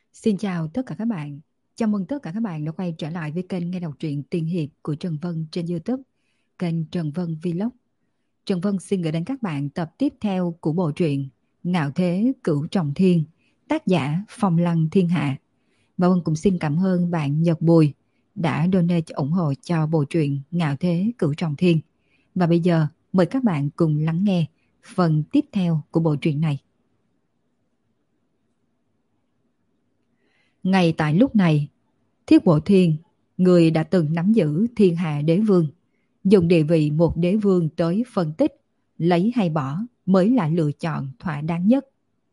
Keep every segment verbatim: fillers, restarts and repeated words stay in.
Xin chào tất cả các bạn. Chào mừng tất cả các bạn đã quay trở lại với kênh nghe đọc truyện tiên hiệp của Trần Vân trên YouTube, kênh Trần Vân Vlog. Trần Vân xin gửi đến các bạn tập tiếp theo của bộ truyện Ngạo Thế Cửu Trọng Thiên, tác giả Phong Lăng Thiên Hạ. Và Vân cũng xin cảm ơn bạn Nhật Bùi đã donate ủng hộ cho bộ truyện Ngạo Thế Cửu Trọng Thiên. Và bây giờ mời các bạn cùng lắng nghe phần tiếp theo của bộ truyện này. Ngay tại lúc này, Thiết Bộ Thiên, người đã từng nắm giữ thiên hạ đế vương, dùng địa vị một đế vương tới phân tích, lấy hay bỏ mới là lựa chọn thỏa đáng nhất.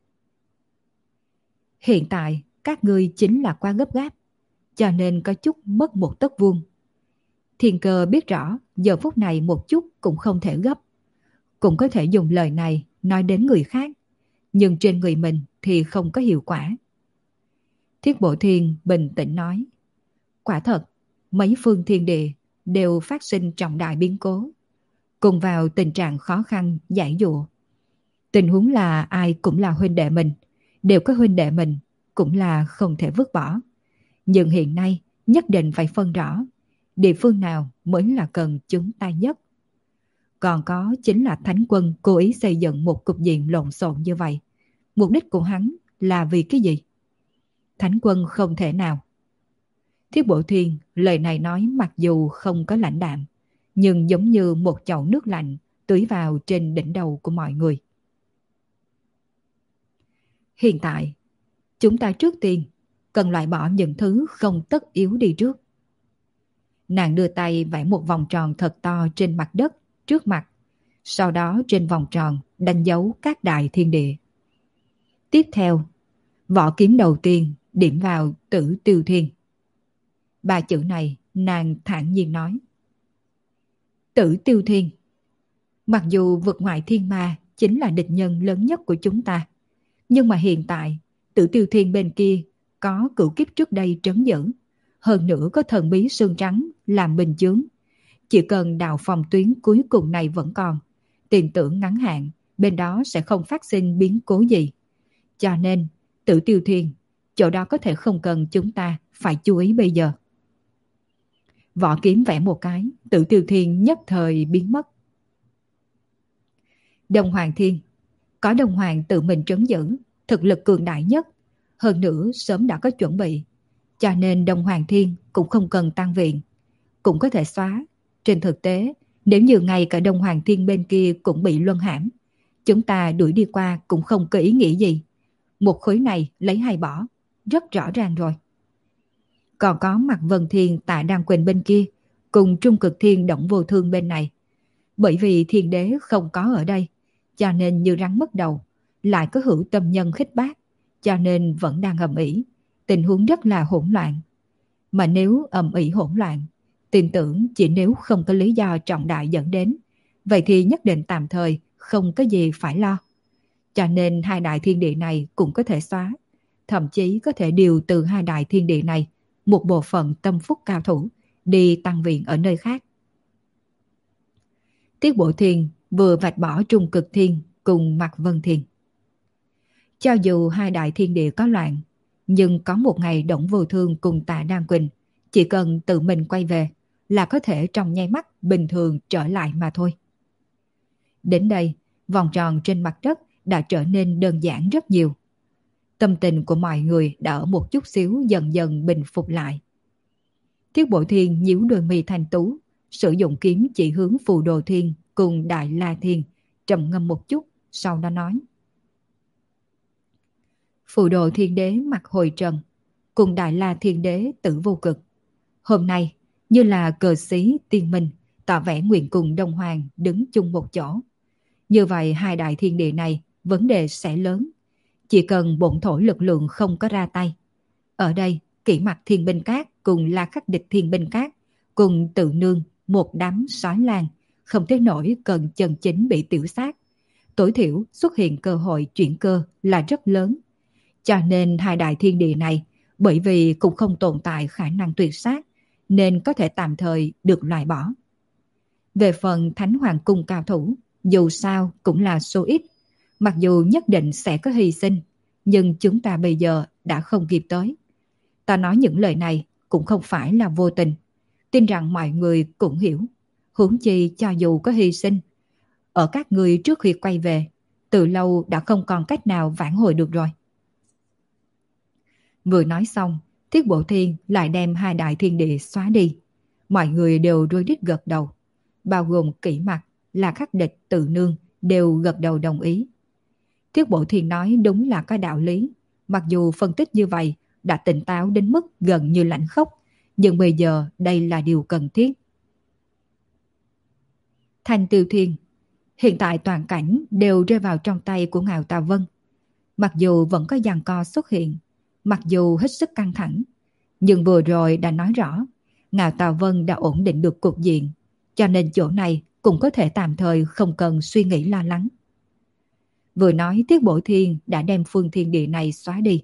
Hiện tại, các ngươi chính là quá gấp gáp, cho nên có chút mất một tấc vuông. Thiên Cơ biết rõ giờ phút này một chút cũng không thể gấp, cũng có thể dùng lời này nói đến người khác, nhưng trên người mình thì không có hiệu quả. Thiết Bộ Thiên bình tĩnh nói, quả thật, mấy phương thiên địa đều phát sinh trọng đại biến cố, cùng vào tình trạng khó khăn, giải dụa. Tình huống là ai cũng là huynh đệ mình, đều có huynh đệ mình, cũng là không thể vứt bỏ. Nhưng hiện nay nhất định phải phân rõ, địa phương nào mới là cần chúng ta nhất. Còn có chính là Thánh Quân cố ý xây dựng một cục diện lộn xộn như vậy. Mục đích của hắn là vì cái gì? Thánh Quân không thể nào. Thiết Bộ Thiên lời này nói mặc dù không có lãnh đạm, nhưng giống như một chậu nước lạnh tưới vào trên đỉnh đầu của mọi người. Hiện tại, chúng ta trước tiên cần loại bỏ những thứ không tất yếu đi trước. Nàng đưa tay vẽ một vòng tròn thật to trên mặt đất trước mặt, sau đó trên vòng tròn đánh dấu các đại thiên địa. Tiếp theo, vỏ kiếm đầu tiên điểm vào Tử Tiêu Thiên. Ba chữ này nàng thản nhiên nói. Tử Tiêu Thiên. Mặc dù vực ngoại thiên ma chính là địch nhân lớn nhất của chúng ta, nhưng mà hiện tại Tử Tiêu Thiên bên kia có cửu kiếp trước đây trấn giữ, hơn nữa có thần bí xương trắng làm bình chướng. Chỉ cần đạo phòng tuyến cuối cùng này vẫn còn, tin tưởng ngắn hạn bên đó sẽ không phát sinh biến cố gì. Cho nên Tử Tiêu Thiên, chỗ đó có thể không cần chúng ta phải chú ý bây giờ. Võ kiếm vẽ một cái, Tử Tiêu Thiên nhất thời biến mất. Đông Hoàng Thiên, có Đông Hoàng tự mình trấn giữ, thực lực cường đại nhất, hơn nữa sớm đã có chuẩn bị, cho nên Đông Hoàng Thiên cũng không cần tăng viện, cũng có thể xóa. Trên thực tế, nếu như ngay cả Đông Hoàng Thiên bên kia cũng bị luân hãm, chúng ta đuổi đi qua cũng không có ý nghĩ gì. Một khối này lấy hay bỏ, rất rõ ràng rồi. Còn có Mạc Vân Thiên Tạ Đăng Quỳnh bên kia, cùng Trung Cực Thiên Động Vô Thương bên này. Bởi vì thiên đế không có ở đây, cho nên như rắn mất đầu, lại có hữu tâm nhân khích bác, cho nên vẫn đang ầm ĩ, tình huống rất là hỗn loạn. Mà nếu ầm ĩ hỗn loạn, tin tưởng chỉ nếu không có lý do trọng đại dẫn đến, vậy thì nhất định tạm thời không có gì phải lo. Cho nên hai đại thiên địa này cũng có thể xóa, thậm chí có thể điều từ hai đại thiên địa này một bộ phận tâm phúc cao thủ đi tăng viện ở nơi khác. Tiết Bộ Thiên vừa vạch bỏ Trung Cực Thiên cùng Mạc Vân Thiên. Cho dù hai đại thiên địa có loạn, nhưng có một ngày Đổng Vô Thương cùng Tạ Đan Quỳnh chỉ cần tự mình quay về là có thể trong nháy mắt bình thường trở lại mà thôi. Đến đây, vòng tròn trên mặt đất đã trở nên đơn giản rất nhiều. Tâm tình của mọi người đã ở một chút xíu dần dần bình phục lại. Thiết Bộ Thiên nhíu đôi mi thanh tú, sử dụng kiếm chỉ hướng Phù Đồ Thiên cùng Đại La Thiên, trầm ngâm một chút, sau đó nói. Phù Đồ Thiên Đế mặt hồi trần, cùng Đại La Thiên Đế Tử Vô Cực. Hôm nay, như là cờ xí tiên minh, tỏ vẻ nguyện cùng Đông Hoàng đứng chung một chỗ. Như vậy hai đại thiên địa này, vấn đề sẽ lớn. Chỉ cần bổn thổ lực lượng không có ra tay. Ở đây, Kỷ Mặc Thiên Binh Cát cùng La Khắc Địch Thiên Binh Cát cùng tự nương một đám sói lang, không thể nổi cần chân chính bị tiểu sát. Tối thiểu xuất hiện cơ hội chuyển cơ là rất lớn. Cho nên hai đại thiên địa này, bởi vì cũng không tồn tại khả năng tuyệt sát, nên có thể tạm thời được loại bỏ. Về phần Thánh Hoàng Cung cao thủ, dù sao cũng là số ít. Mặc dù nhất định sẽ có hy sinh, nhưng chúng ta bây giờ đã không kịp tới. Ta nói những lời này cũng không phải là vô tình, tin rằng mọi người cũng hiểu. Huống chi cho dù có hy sinh, ở các người trước khi quay về, từ lâu đã không còn cách nào vãn hồi được rồi. Vừa nói xong, Thiết Bộ Thiên lại đem hai đại thiên địa xóa đi. Mọi người đều rối rít gật đầu, bao gồm Kỷ Mặc, là Khắc Địch, Tự Nương đều gật đầu đồng ý. Thiết Bộ Thiên nói đúng là có đạo lý, mặc dù phân tích như vậy đã tỉnh táo đến mức gần như lãnh khốc, nhưng bây giờ đây là điều cần thiết. Thanh Tiêu Thiên, hiện tại toàn cảnh đều rơi vào trong tay của Ngạo Tà Vân. Mặc dù vẫn có giằng co xuất hiện, mặc dù hết sức căng thẳng, nhưng vừa rồi đã nói rõ, Ngạo Tà Vân đã ổn định được cục diện, cho nên chỗ này cũng có thể tạm thời không cần suy nghĩ lo lắng. Vừa nói Thiết Bộ Thiên đã đem phương thiên địa này xóa đi.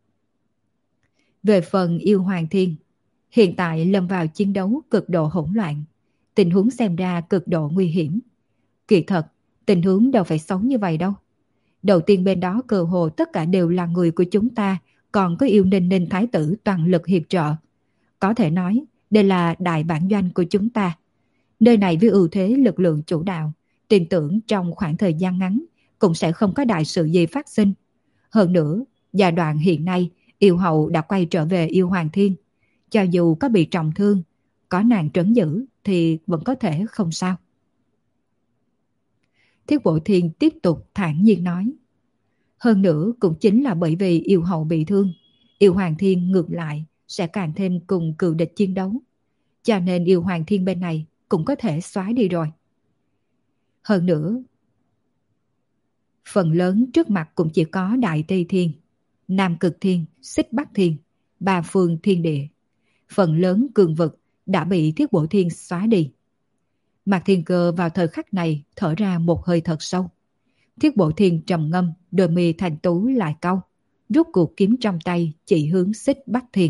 Về phần Yêu Hoàng Thiên, hiện tại lâm vào chiến đấu cực độ hỗn loạn, tình huống xem ra cực độ nguy hiểm. Kỳ thật, tình huống đâu phải xấu như vậy đâu. Đầu tiên bên đó cơ hồ tất cả đều là người của chúng ta, còn có Yêu Ninh Ninh Thái tử toàn lực hiệp trợ. Có thể nói, đây là đại bản doanh của chúng ta. Nơi này với ưu thế lực lượng chủ đạo, tin tưởng trong khoảng thời gian ngắn cũng sẽ không có đại sự gì phát sinh. Hơn nữa, giai đoạn hiện nay, Yêu Hậu đã quay trở về Yêu Hoàng Thiên. Cho dù có bị trọng thương, có nàng trấn giữ thì vẫn có thể không sao. Thiết Bộ Thiên tiếp tục thản nhiên nói. Hơn nữa cũng chính là bởi vì Yêu Hậu bị thương, Yêu Hoàng Thiên ngược lại sẽ càng thêm cùng cừu địch chiến đấu. Cho nên Yêu Hoàng Thiên bên này cũng có thể xóa đi rồi. Hơn nữa, phần lớn trước mặt cũng chỉ có Đại Tây Thiên, Nam Cực Thiên, Xích Bắc Thiên, ba phương thiên địa. Phần lớn cường vực đã bị Thiết Bộ Thiên xóa đi. Mạc Thiên Cơ vào thời khắc này thở ra một hơi thật sâu. Thiết Bộ Thiên trầm ngâm, đôi mi thành tú lại cau, rút cuộc kiếm trong tay chỉ hướng Xích Bắc Thiên.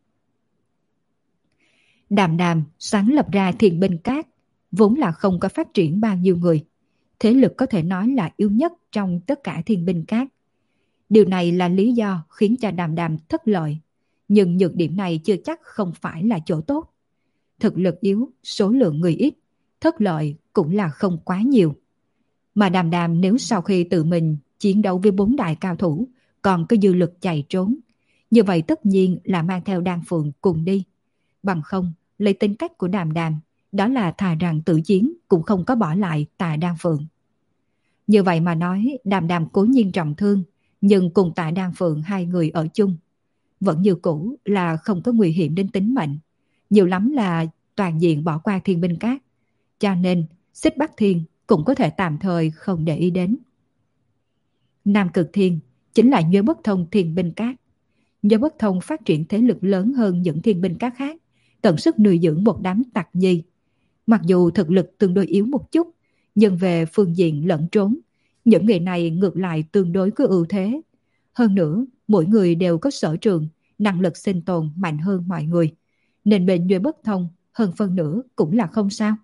Đàm Đàm sáng lập ra Thiên Binh Các, vốn là không có phát triển bao nhiêu người. Thế lực có thể nói là yếu nhất trong tất cả Thiên Binh Các. Điều này là lý do khiến cho Đàm Đàm thất lợi. Nhưng nhược điểm này chưa chắc không phải là chỗ tốt. Thực lực yếu, số lượng người ít, thất lợi cũng là không quá nhiều. Mà Đàm Đàm nếu sau khi tự mình chiến đấu với bốn đại cao thủ còn có dư lực chạy trốn, như vậy tất nhiên là mang theo Đan Phượng cùng đi. Bằng không, lấy tính cách của Đàm Đàm, đó là thà rằng tự chiến cũng không có bỏ lại Tạ Đan Phượng. Như vậy mà nói, Đàm Đàm cố nhiên trọng thương, nhưng cùng Tạ Đan Phượng hai người ở chung, vẫn như cũ là không có nguy hiểm đến tính mệnh. Nhiều lắm là toàn diện bỏ qua Thiên Binh Các. Cho nên, Xích Bắc Thiên cũng có thể tạm thời không để ý đến. Nam Cực Thiên chính là Nhuế Bất Thông Thiên Binh Các. Nhuế Bất Thông phát triển thế lực lớn hơn những Thiên Binh Các khác, tận sức nuôi dưỡng một đám tặc nhi. Mặc dù thực lực tương đối yếu một chút, nhưng về phương diện lẫn trốn, những người này ngược lại tương đối có ưu thế. Hơn nữa, mỗi người đều có sở trường, năng lực sinh tồn mạnh hơn mọi người, nên bên Nhuế Bất Thông hơn phân nửa cũng là không sao.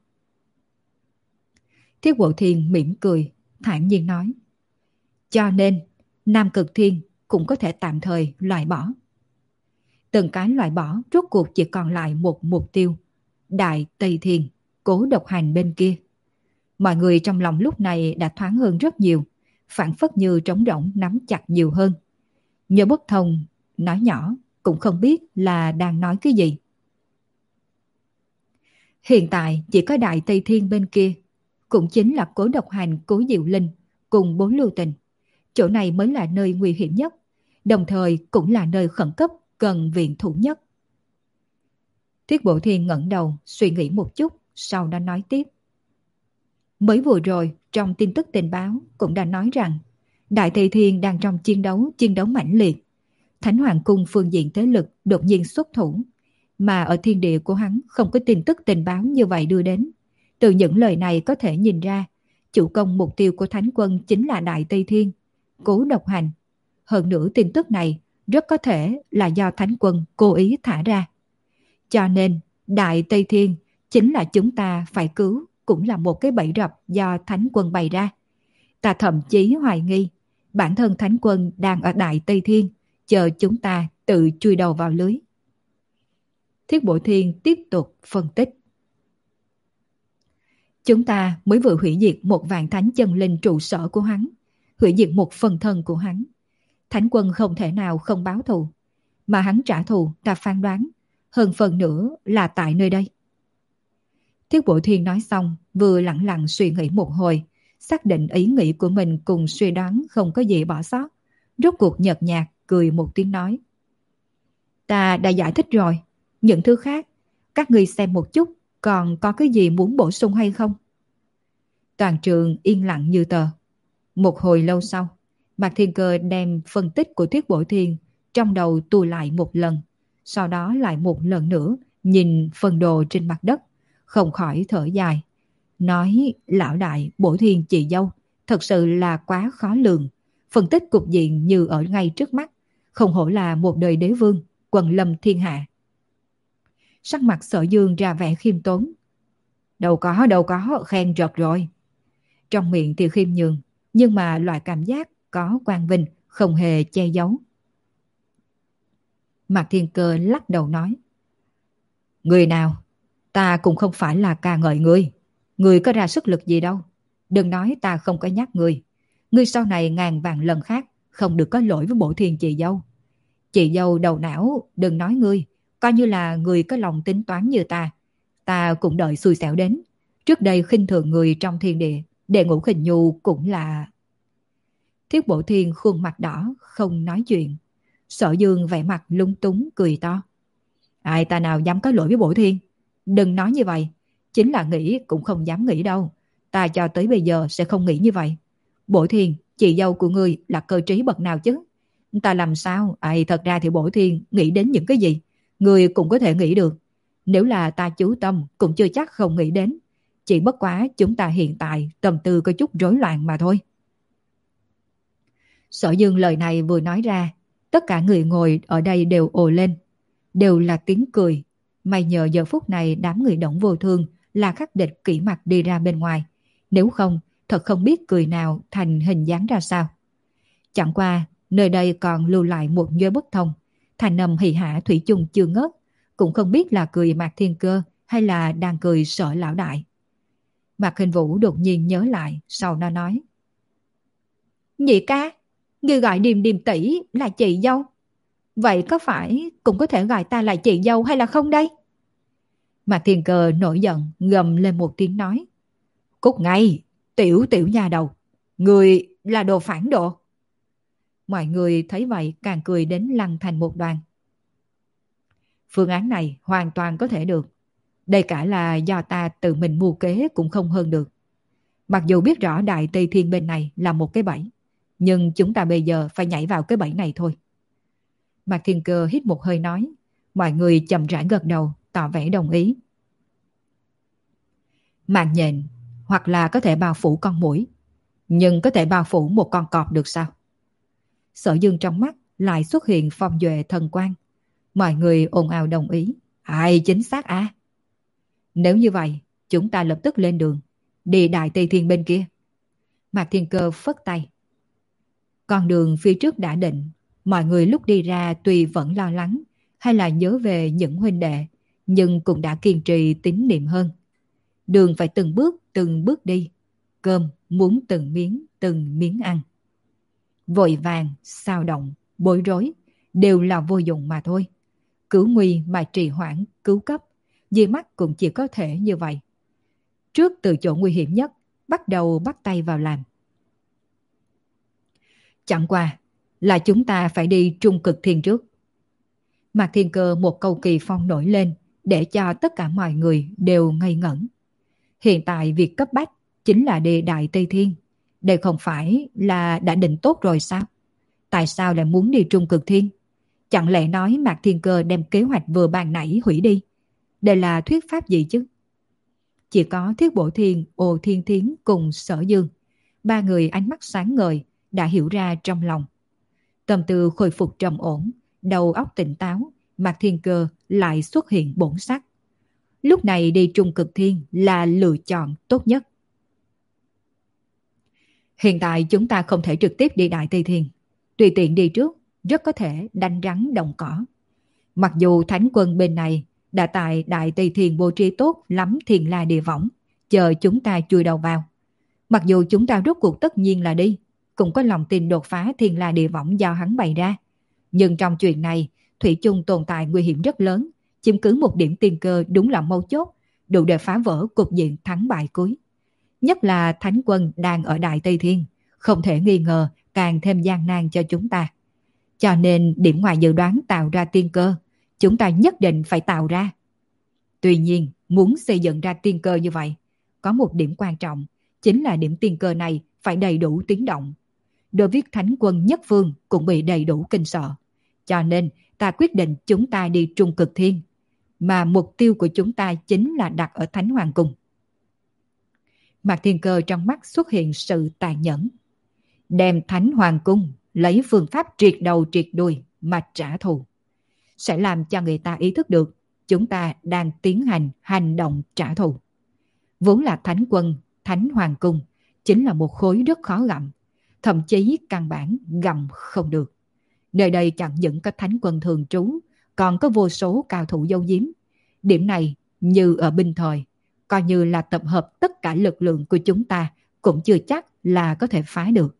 Thiết Bộ Thiên mỉm cười, thản nhiên nói. Cho nên, Nam Cực Thiên cũng có thể tạm thời loại bỏ. Từng cái loại bỏ rốt cuộc chỉ còn lại một mục tiêu. Đại Tây Thiên, Cố Độc Hành bên kia. Mọi người trong lòng lúc này đã thoáng hơn rất nhiều, phản phất như trống rỗng nắm chặt nhiều hơn. Nhớ Bất Thông nói nhỏ, cũng không biết là đang nói cái gì. Hiện tại chỉ có Đại Tây Thiên bên kia, cũng chính là Cố Độc Hành, Cố Diệu Linh cùng Bốn Lưu Tình. Chỗ này mới là nơi nguy hiểm nhất, đồng thời cũng là nơi khẩn cấp cần viện thủ nhất. Thiết Bộ Thiên ngẩng đầu suy nghĩ một chút, sau đó nói tiếp. Mới vừa rồi trong tin tức tình báo cũng đã nói rằng Đại Tây Thiên đang trong chiến đấu, chiến đấu mãnh liệt. Thánh Hoàng Cung phương diện thế lực đột nhiên xuất thủ, mà ở thiên địa của hắn không có tin tức tình báo như vậy đưa đến. Từ những lời này có thể nhìn ra, chủ công mục tiêu của Thánh Quân chính là Đại Tây Thiên, Cố Độc Hành. Hơn nữa tin tức này rất có thể là do Thánh Quân cố ý thả ra. Cho nên Đại Tây Thiên chính là chúng ta phải cứu, cũng là một cái bẫy rập do Thánh Quân bày ra. Ta thậm chí hoài nghi bản thân Thánh Quân đang ở Đại Tây Thiên, chờ chúng ta tự chui đầu vào lưới. Thiết Bội Thiên tiếp tục phân tích. Chúng ta mới vừa hủy diệt một vạn thánh chân linh trụ sở của hắn, hủy diệt một phần thân của hắn. Thánh quân không thể nào không báo thù, mà hắn trả thù ta phán đoán, hơn phần nữa là tại nơi đây. Thiết Bội Thiên nói xong, vừa lặng lặng suy nghĩ một hồi, xác định ý nghĩ của mình cùng suy đoán không có gì bỏ sót. Rốt cuộc nhợt nhạt, cười một tiếng nói. Ta đã giải thích rồi, những thứ khác, các ngươi xem một chút, còn có cái gì muốn bổ sung hay không? Toàn trường yên lặng như tờ. Một hồi lâu sau, Mạc Thiên Cơ đem phân tích của Thiết Bội Thiên trong đầu tua lại một lần, sau đó lại một lần nữa nhìn phần đồ trên mặt đất, không khỏi thở dài. Nói lão đại Bội Thiên chị dâu thật sự là quá khó lường, phân tích cục diện như ở ngay trước mắt, không hổ là một đời đế vương, quần lâm thiên hạ. Sắc mặt Sở Dương ra vẻ khiêm tốn. Đâu có, đâu có, khen rợt rồi. Trong miệng thì khiêm nhường, nhưng mà loại cảm giác có quang vinh, không hề che giấu. Mạc Thiên Cơ lắc đầu nói. Người nào? Ta cũng không phải là ca ngợi ngươi. Ngươi có ra sức lực gì đâu. Đừng nói ta không có nhắc ngươi. Ngươi sau này ngàn vạn lần khác không được có lỗi với Bội Thiên chị dâu. Chị dâu đầu não, đừng nói ngươi. Coi như là người có lòng tính toán như ta. Ta cũng đợi xui xẻo đến. Trước đây khinh thường người trong thiên địa, Đệ Ngũ Khinh Nhu cũng là... Thiết Bội Thiên khuôn mặt đỏ, không nói chuyện. Sở Dương vẻ mặt lung túng cười to. Ai ta nào dám có lỗi với Bội Thiên? Đừng nói như vậy. Chính là nghĩ cũng không dám nghĩ đâu. Ta cho tới bây giờ sẽ không nghĩ như vậy. Bội Thiên, chị dâu của ngươi là cơ trí bậc nào chứ? Ta làm sao? Ai thật ra thì Bội Thiên nghĩ đến những cái gì? Ngươi cũng có thể nghĩ được. Nếu là ta chú tâm cũng chưa chắc không nghĩ đến. Chỉ bất quá chúng ta hiện tại tâm tư có chút rối loạn mà thôi. Sở Dương lời này vừa nói ra, tất cả người ngồi ở đây đều ồ lên. Đều là tiếng cười. May nhờ giờ phút này đám người Đổng Vô Thương là khắc địch kỹ mặt đi ra bên ngoài. Nếu không, thật không biết cười nào thành hình dáng ra sao. Chẳng qua, nơi đây còn lưu lại một nhớ bất thông. Thành nầm hỉ hả thủy chung chưa ngớt. Cũng không biết là cười Mạc Thiên Cơ hay là đang cười sợ lão đại. Mạc Hình Vũ đột nhiên nhớ lại, sau nó nói. Nhị ca, ngươi gọi Điềm Điềm tỷ là chị dâu. Vậy có phải cũng có thể gọi ta là chị dâu hay là không đây? Mạc Thiên Cơ nổi giận, gầm lên một tiếng nói. Cút ngay, tiểu tiểu nhà đầu. Người là đồ phản đồ. Mọi người thấy vậy càng cười đến lăn thành một đoàn. Phương án này hoàn toàn có thể được. Đây cả là do ta tự mình mưu kế cũng không hơn được. Mặc dù biết rõ Đại Tây Thiên bên này là một cái bẫy, nhưng chúng ta bây giờ phải nhảy vào cái bẫy này thôi. Mạc Thiên Cơ hít một hơi nói. Mọi người chậm rãi gật đầu, tỏ vẻ đồng ý. Mạng nhện hoặc là có thể bao phủ con muỗi, nhưng có thể bao phủ một con cọp được sao? Sở Dương trong mắt lại xuất hiện phong duệ thần quang. Mọi người ồn ào đồng ý. Ai chính xác à? Nếu như vậy, chúng ta lập tức lên đường, đi Đại Tây Thiên bên kia. Mạc Thiên Cơ phất tay. Con đường phía trước đã định. Mọi người lúc đi ra tuy vẫn lo lắng hay là nhớ về những huynh đệ, nhưng cũng đã kiên trì tín niệm hơn. Đường phải từng bước từng bước đi. Cơm muốn từng miếng từng miếng ăn. Vội vàng, sao động, bối rối đều là vô dụng mà thôi. Cứu nguy mà trì hoãn cứu cấp, dưới mắt cũng chỉ có thể như vậy. Trước từ chỗ nguy hiểm nhất, bắt đầu bắt tay vào làm. Chẳng qua là chúng ta phải đi Trung Cực Thiên trước. Mạc Thiên Cơ một câu kỳ phong nổi lên, để cho tất cả mọi người đều ngây ngẩn. Hiện tại việc cấp bách chính là đi Đại Tây Thiên. Đây không phải là đã định tốt rồi sao? Tại sao lại muốn đi Trung Cực Thiên? Chẳng lẽ nói Mạc Thiên Cơ đem kế hoạch vừa bàn nãy hủy đi? Đây là thuyết pháp gì chứ? Chỉ có Thiết Bội Thiên, Ồ Thiên Thiến cùng Sở Dương. Ba người ánh mắt sáng ngời, đã hiểu ra trong lòng. Tâm tư khôi phục trầm ổn, đầu óc tỉnh táo, Mạc Thiên Cơ lại xuất hiện bổn sắc. Lúc này đi Trung Cực Thiên là lựa chọn tốt nhất. Hiện tại chúng ta không thể trực tiếp đi Đại Tây Thiên. Tùy tiện đi trước, rất có thể đánh rắn động cỏ. Mặc dù thánh quân bên này đã tại Đại Tây Thiên bố trí tốt lắm thiên la địa võng, chờ chúng ta chui đầu vào. Mặc dù chúng ta rốt cuộc tất nhiên là đi, cũng có lòng tin đột phá thiên la địa võng do hắn bày ra. Nhưng trong chuyện này, thủy chung tồn tại nguy hiểm rất lớn, chiếm cứ một điểm tiên cơ đúng là mấu chốt, đủ để phá vỡ cục diện thắng bại cuối. Nhất là thánh quân đang ở Đại Tây Thiên, không thể nghi ngờ càng thêm gian nan cho chúng ta. Cho nên điểm ngoài dự đoán tạo ra tiên cơ, chúng ta nhất định phải tạo ra. Tuy nhiên, muốn xây dựng ra tiên cơ như vậy, có một điểm quan trọng, chính là điểm tiên cơ này phải đầy đủ tiếng động. Đối với thánh quân nhất phương cũng bị đầy đủ kinh sợ. Cho nên ta quyết định chúng ta đi Trung Cực Thiên, mà mục tiêu của chúng ta chính là đặt ở Thánh Hoàng Cung. Mạc Thiên Cơ trong mắt xuất hiện sự tàn nhẫn. Đem Thánh Hoàng Cung lấy phương pháp triệt đầu triệt đuôi mà trả thù, sẽ làm cho người ta ý thức được chúng ta đang tiến hành hành động trả thù. Vốn là Thánh Quân, Thánh Hoàng Cung chính là một khối rất khó gặm, thậm chí căn bản gặm không được. Nơi đây chẳng những có Thánh Quân thường trú, còn có vô số cao thủ dấu giếm. Điểm này như ở binh thời, coi như là tập hợp tất cả lực lượng của chúng ta cũng chưa chắc là có thể phá được.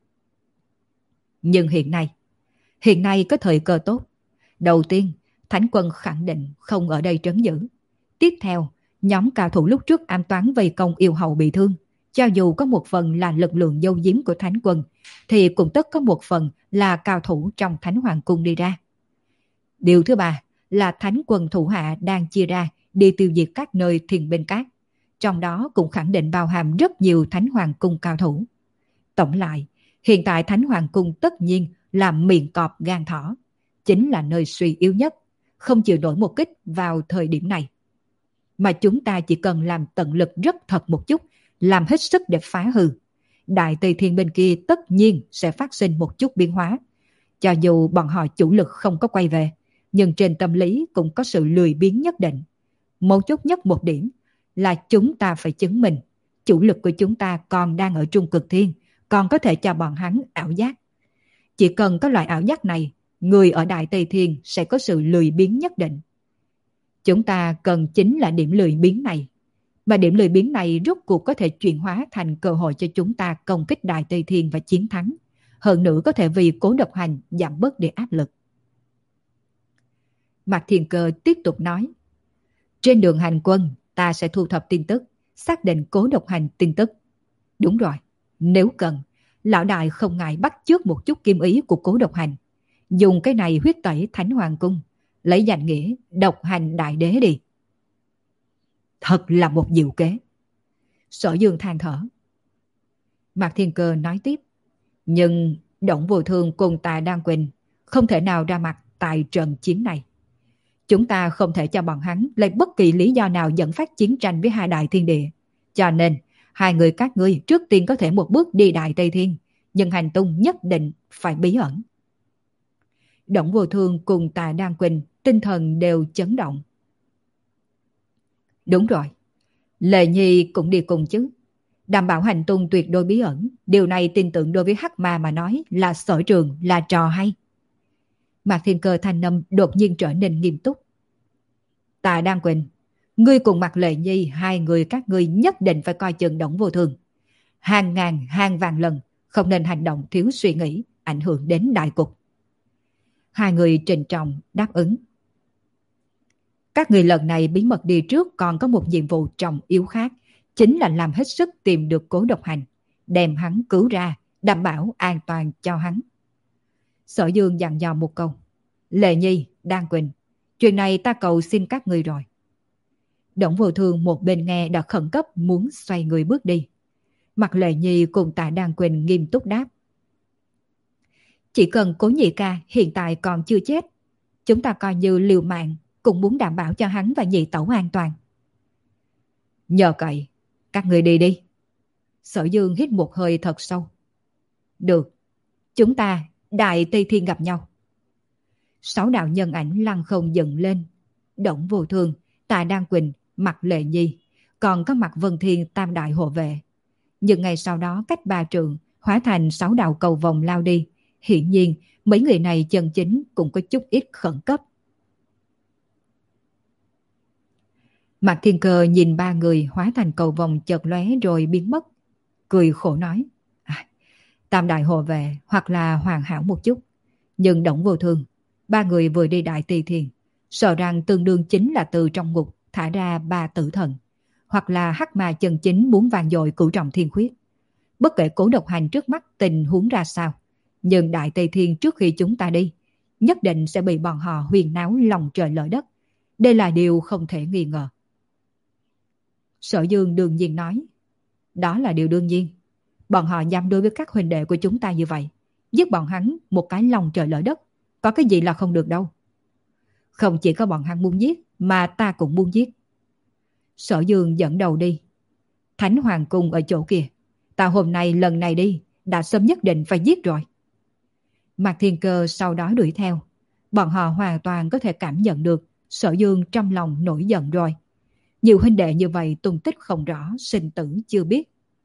Nhưng hiện nay, hiện nay có thời cơ tốt. Đầu tiên, Thánh Quân khẳng định không ở đây trấn giữ. Tiếp theo, nhóm cao thủ lúc trước ám toán vây công yêu hầu bị thương. Cho dù có một phần là lực lượng dâu diếm của Thánh Quân, thì cũng tất có một phần là cao thủ trong Thánh Hoàng Cung đi ra. Điều thứ ba là Thánh Quân thủ hạ đang chia ra đi tiêu diệt các nơi thiền bên cát. Trong đó cũng khẳng định bao hàm rất nhiều Thánh Hoàng Cung cao thủ. Tổng lại, hiện tại Thánh Hoàng Cung tất nhiên là miệng cọp gan thỏ, chính là nơi suy yếu nhất, không chịu nổi một kích vào thời điểm này. Mà chúng ta chỉ cần làm tận lực rất thật một chút, làm hết sức để phá hư. Đại Tây Thiên bên kia tất nhiên sẽ phát sinh một chút biến hóa. Cho dù bọn họ chủ lực không có quay về, nhưng trên tâm lý cũng có sự lười biếng nhất định. Mấu chốt nhất một điểm là chúng ta phải chứng minh chủ lực của chúng ta còn đang ở Trung Cực Thiên, còn có thể cho bọn hắn ảo giác. Chỉ cần có loại ảo giác này, người ở Đại Tây Thiên sẽ có sự lười biếng nhất định. Chúng ta cần chính là điểm lười biếng này. Mà điểm lười biếng này rốt cuộc có thể chuyển hóa thành cơ hội cho chúng ta công kích Đại Tây Thiên và chiến thắng. Hơn nữa có thể vì Cố Độc Hành giảm bớt đi áp lực. Mạc Thiên Cơ tiếp tục nói. Trên đường hành quân, ta sẽ thu thập tin tức, xác định Cố Độc Hành tin tức. Đúng rồi, nếu cần, lão đại không ngại bắt chước một chút kim ý của Cố Độc Hành. Dùng cái này huyết tẩy Thánh Hoàng Cung, lấy danh nghĩa độc hành đại đế đi. Thật là một diệu kế. Sở Dương than thở. Mạc Thiên Cơ nói tiếp. Nhưng Động Vô Thương cùng Tà Đan Quỳnh không thể nào ra mặt tại trận chiến này. Chúng ta không thể cho bọn hắn lấy bất kỳ lý do nào dẫn phát chiến tranh với hai đại thiên địa. Cho nên, hai người các ngươi trước tiên có thể một bước đi Đại Tây Thiên, nhưng hành tung nhất định phải bí ẩn. Động Vô Thương cùng Tà Đan Quỳnh tinh thần đều chấn động. Đúng rồi, Lệ Nhi cũng đi cùng chứ. Đảm bảo hành tung tuyệt đối bí ẩn. Điều này tin tưởng đối với Hắc Ma mà nói là sở trường, là trò hay. Mạc Thiên Cơ thanh âm đột nhiên trở nên nghiêm túc. Tà Đan Quỳnh, ngươi cùng Mạc Lệ Nhi, hai người các ngươi nhất định phải coi chừng Động Vô Thường. Hàng ngàn, hàng vạn lần, không nên hành động thiếu suy nghĩ, ảnh hưởng đến đại cục. Hai người trịnh trọng đáp ứng. Các người lần này bí mật đi trước còn có một nhiệm vụ trọng yếu khác, chính là làm hết sức tìm được Cố Độc Hành, đem hắn cứu ra, đảm bảo an toàn cho hắn. Sở Dương dặn dò một câu. Lệ Nhi, Đan Quỳnh, chuyện này ta cầu xin các người rồi. Động Vô Thương một bên nghe đã khẩn cấp muốn xoay người bước đi. Mặt Lệ Nhi cùng Tạ Đan Quỳnh nghiêm túc đáp. Chỉ cần Cố nhị ca hiện tại còn chưa chết, chúng ta coi như liều mạng cũng muốn đảm bảo cho hắn và nhị tẩu an toàn. Nhờ cậy, các người đi đi. Sở Dương hít một hơi thật sâu. Được, chúng ta Đại Tây Thiên gặp nhau. Sáu đạo nhân ảnh lăng không dựng lên. Động Vô Thương, Tạ Đan Quỳnh, Mặt Lệ Nhi, còn có Mặt Vân Thiên tam đại hộ vệ. Nhưng ngày sau đó cách ba trượng hóa thành sáu đạo cầu vòng lao đi, Hiển nhiên, mấy người này chân chính cũng có chút ít khẩn cấp. Mạc Thiên Cơ nhìn ba người hóa thành cầu vòng chợt lóe rồi biến mất, cười khổ nói: à, Tam đại hộ vệ hoặc là hoàn hảo một chút, nhưng Đổng Vô Thương, ba người vừa đi Đại Tỳ Thiền, sợ rằng tương đương chính là từ trong ngục thả ra ba tử thần, hoặc là hắc ma chân chính muốn vang dội cửu trọng thiên khuyết. Bất kể Cố Độc Hành trước mắt tình huống ra sao, nhưng Đại Tây Thiên trước khi chúng ta đi, nhất định sẽ bị bọn họ huyên náo lòng trời lở đất. Đây là điều không thể nghi ngờ. Sở Dương đương nhiên nói: đó là điều đương nhiên. Bọn họ dám đối với các huynh đệ của chúng ta như vậy, giết bọn hắn một cái lòng trời lở đất, có cái gì là không được đâu. Không chỉ có bọn hắn muốn giết, mà ta cũng muốn giết. Sở Dương dẫn đầu đi. Thánh Hoàng Cung ở chỗ kia, ta hôm nay lần này đi đã sớm nhất định phải giết rồi. Mạc Thiên Cơ sau đó đuổi theo. Bọn họ hoàn toàn có thể cảm nhận được Sở Dương trong lòng nổi giận rồi. Nhiều huynh đệ như vậy tung tích không rõ, sinh tử chưa biết.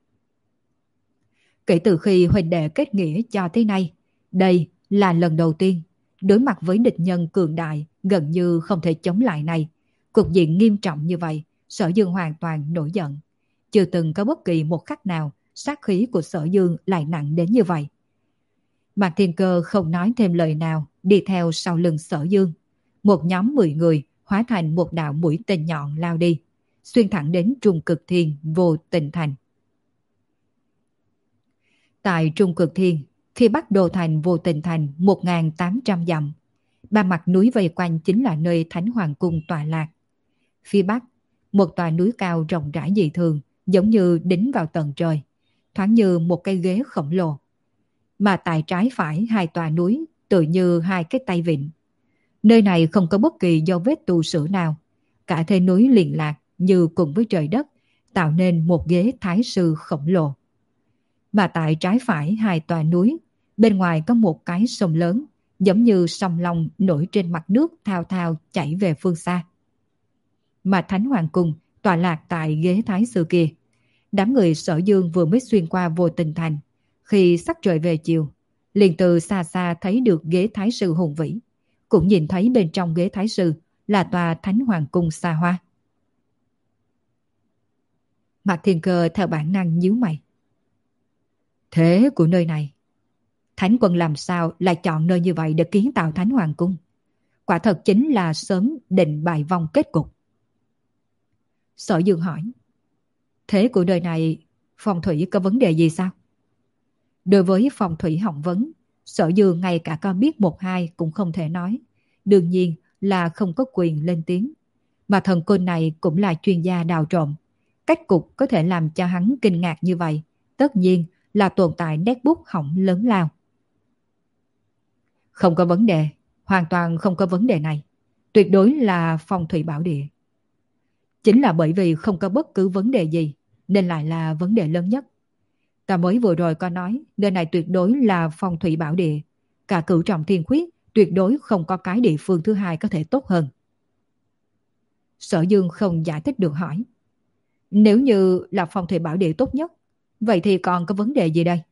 Kể từ khi huynh đệ kết nghĩa cho tới nay, đây là lần đầu tiên đối mặt với địch nhân cường đại gần như không thể chống lại này. Cục diện nghiêm trọng như vậy, Sở Dương hoàn toàn nổi giận. Chưa từng có bất kỳ một khắc nào sát khí của Sở Dương lại nặng đến như vậy. Mạc Thiên Cơ không nói thêm lời nào, đi theo sau lưng Sở Dương. Một nhóm mười người hóa thành một đạo mũi tên nhọn lao đi, xuyên thẳng đến Trung Cực Thiên Vô Tình Thành. Tại Trung Cực Thiên, khi Bắc Đô Thành Vô Tình Thành một nghìn tám trăm dặm, ba mặt núi vây quanh chính là nơi Thánh Hoàng Cung tọa lạc. Phía Bắc, một tòa núi cao rộng rãi dị thường, giống như đính vào tầng trời, thoáng như một cái ghế khổng lồ. Mà tại trái phải hai tòa núi tự như hai cái tay vịn. Nơi này không có bất kỳ dấu vết tu sửa nào, cả thế núi liền lạc như cùng với trời đất, tạo nên một ghế thái sư khổng lồ. Mà tại trái phải hai tòa núi, bên ngoài có một cái sông lớn, giống như sông Long nổi trên mặt nước thao thao chảy về phương xa. Mà Thánh Hoàng Cung tọa lạc tại ghế thái sư kia. Đám người Sở Dương vừa mới xuyên qua Vô Tình Thành, khi sắc trời về chiều, liền từ xa xa thấy được ghế thái sư hùng vĩ, cũng nhìn thấy bên trong ghế thái sư là tòa Thánh Hoàng Cung xa hoa. Mạc Thiên Cơ theo bản năng nhíu mày. Thế của nơi này, Thánh Quân làm sao lại chọn nơi như vậy để kiến tạo Thánh Hoàng Cung? Quả thật chính là sớm định bại vong kết cục. Sở Dương hỏi: thế của nơi này phong thủy có vấn đề gì sao? Đối với phong thủy hỏng vấn, Sở Dương ngay cả có biết một hai cũng không thể nói. Đương nhiên là không có quyền lên tiếng. Mà thần côn này cũng là chuyên gia đào trộm. Cách cục có thể làm cho hắn kinh ngạc như vậy, tất nhiên là tồn tại nét bút hỏng lớn lao. Không có vấn đề, hoàn toàn không có vấn đề này. Tuyệt đối là phong thủy bảo địa. Chính là bởi vì không có bất cứ vấn đề gì, nên lại là vấn đề lớn nhất. Ta mới vừa rồi có nói, nơi này tuyệt đối là phong thủy bảo địa. Cả cửu trọng thiên khuyết, tuyệt đối không có cái địa phương thứ hai có thể tốt hơn. Sở Dương không giải thích được hỏi: nếu như là phong thủy bảo địa tốt nhất, vậy thì còn có vấn đề gì đây?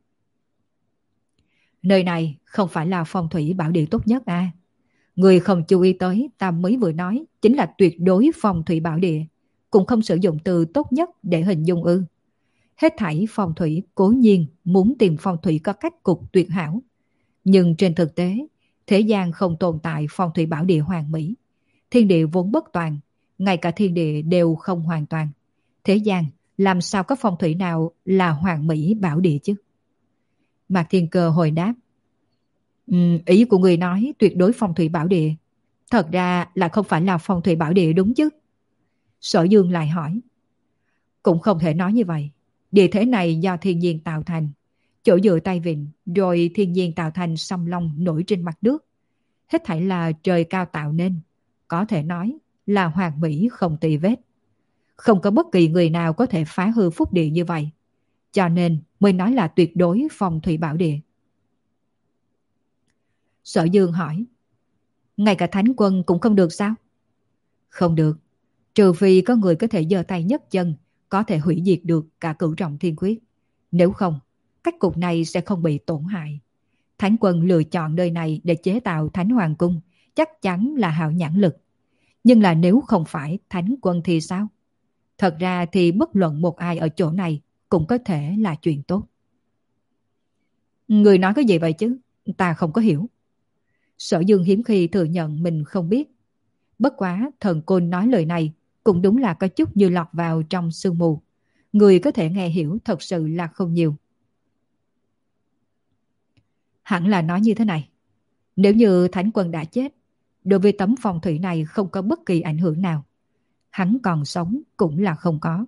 Nơi này không phải là phong thủy bảo địa tốt nhất à? Người không chú ý tới, ta mới vừa nói, chính là tuyệt đối phong thủy bảo địa. Cũng không sử dụng từ tốt nhất để hình dung ư? Hết thảy phong thủy cố nhiên muốn tìm phong thủy có cách cục tuyệt hảo. Nhưng trên thực tế, thế gian không tồn tại phong thủy bảo địa hoàn mỹ. Thiên địa vốn bất toàn, ngay cả thiên địa đều không hoàn toàn. Thế gian làm sao có phong thủy nào là hoàn mỹ bảo địa chứ? Mạc Thiên Cơ hồi đáp: um, ý của người nói tuyệt đối phong thủy bảo địa, thật ra là không phải là phong thủy bảo địa đúng chứ? Sở Dương lại hỏi: cũng không thể nói như vậy. Địa thế này do thiên nhiên tạo thành, chỗ dựa tay vịn, rồi thiên nhiên tạo thành sông Long nổi trên mặt nước. Hết thảy là trời cao tạo nên, có thể nói là hoàn mỹ không tì vết. Không có bất kỳ người nào có thể phá hư phúc địa như vậy, cho nên mới nói là tuyệt đối phong thủy bảo địa. Sở Dương hỏi: ngay cả Thánh Quân cũng không được sao? Không được, trừ phi có người có thể giơ tay nhấc chân, có thể hủy diệt được cả cửu trọng thiên khuyết. Nếu không, cách cục này sẽ không bị tổn hại. Thánh quân lựa chọn nơi này để chế tạo Thánh Hoàng Cung chắc chắn là hảo nhãn lực. Nhưng là nếu không phải Thánh quân thì sao? Thật ra thì bất luận một ai ở chỗ này cũng có thể là chuyện tốt. Người nói cái gì vậy chứ? Ta không có hiểu. Sở Dương hiếm khi thừa nhận mình không biết. Bất quá thần côn nói lời này cũng đúng là có chút như lọt vào trong sương mù. Người có thể nghe hiểu thật sự là không nhiều. Hẳn là nói như thế này. Nếu như Thánh quân đã chết, đối với tấm phong thủy này không có bất kỳ ảnh hưởng nào. Hắn còn sống cũng là không có.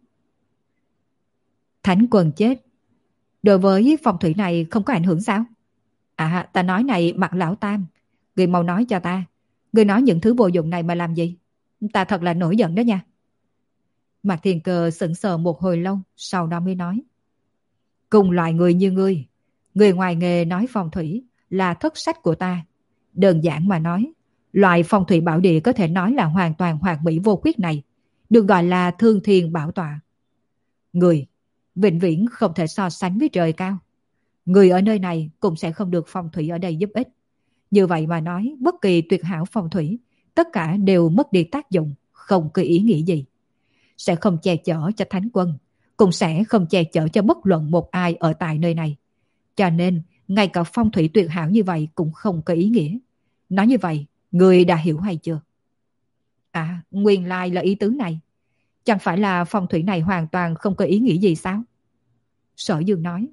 Thánh quân chết, đối với phong thủy này không có ảnh hưởng sao? À, ta nói này Mạc Lão Tam, người mau nói cho ta, người nói những thứ vô dụng này mà làm gì? Ta thật là nổi giận đó nha. Mạc Thiên Cơ sững sờ một hồi lâu, sau đó mới nói. Cùng loại người như ngươi, người ngoài nghề nói phong thủy là thất sách của ta. Đơn giản mà nói, loại phong thủy bảo địa có thể nói là hoàn toàn hoàn mỹ vô khuyết này, được gọi là thương thiên bảo tọa. Người, vĩnh viễn không thể so sánh với trời cao. Người ở nơi này cũng sẽ không được phong thủy ở đây giúp ích. Như vậy mà nói, bất kỳ tuyệt hảo phong thủy, tất cả đều mất đi tác dụng, không có ý nghĩa gì. Sẽ không che chở cho Thánh quân, cũng sẽ không che chở cho bất luận một ai ở tại nơi này. Cho nên, ngay cả phong thủy tuyệt hảo như vậy cũng không có ý nghĩa. Nói như vậy, người đã hiểu hay chưa? À, nguyên lai là ý tứ này. Chẳng phải là phong thủy này hoàn toàn không có ý nghĩa gì sao? Sở Dương nói.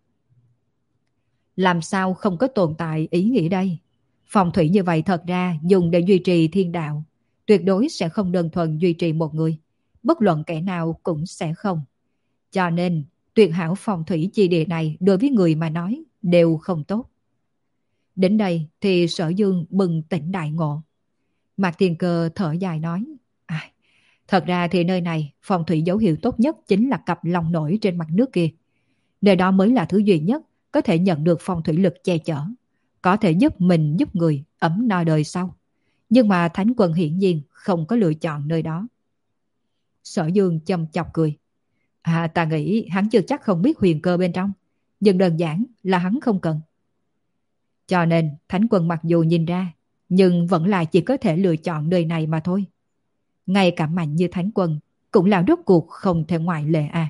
Làm sao không có tồn tại ý nghĩa đây? Phong thủy như vậy thật ra dùng để duy trì thiên đạo, tuyệt đối sẽ không đơn thuần duy trì một người. Bất luận kẻ nào cũng sẽ không. Cho nên, tuyệt hảo phong thủy chi địa này đối với người mà nói đều không tốt. Đến đây thì Sở Dương bừng tỉnh đại ngộ. Mạc Thiên Cơ thở dài nói. À, thật ra thì nơi này phong thủy dấu hiệu tốt nhất chính là cặp long nổi trên mặt nước kia. Nơi đó mới là thứ duy nhất có thể nhận được phong thủy lực che chở, có thể giúp mình giúp người ấm no đời sau. Nhưng mà Thánh quân hiển nhiên không có lựa chọn nơi đó. Sở Dương châm chọc cười. À, ta nghĩ hắn chưa chắc không biết huyền cơ bên trong, nhưng đơn giản là hắn không cần. Cho nên Thánh quân mặc dù nhìn ra, nhưng vẫn là chỉ có thể lựa chọn nơi này mà thôi. Ngay cả mạnh như Thánh quân cũng là rốt cuộc không thể ngoại lệ à.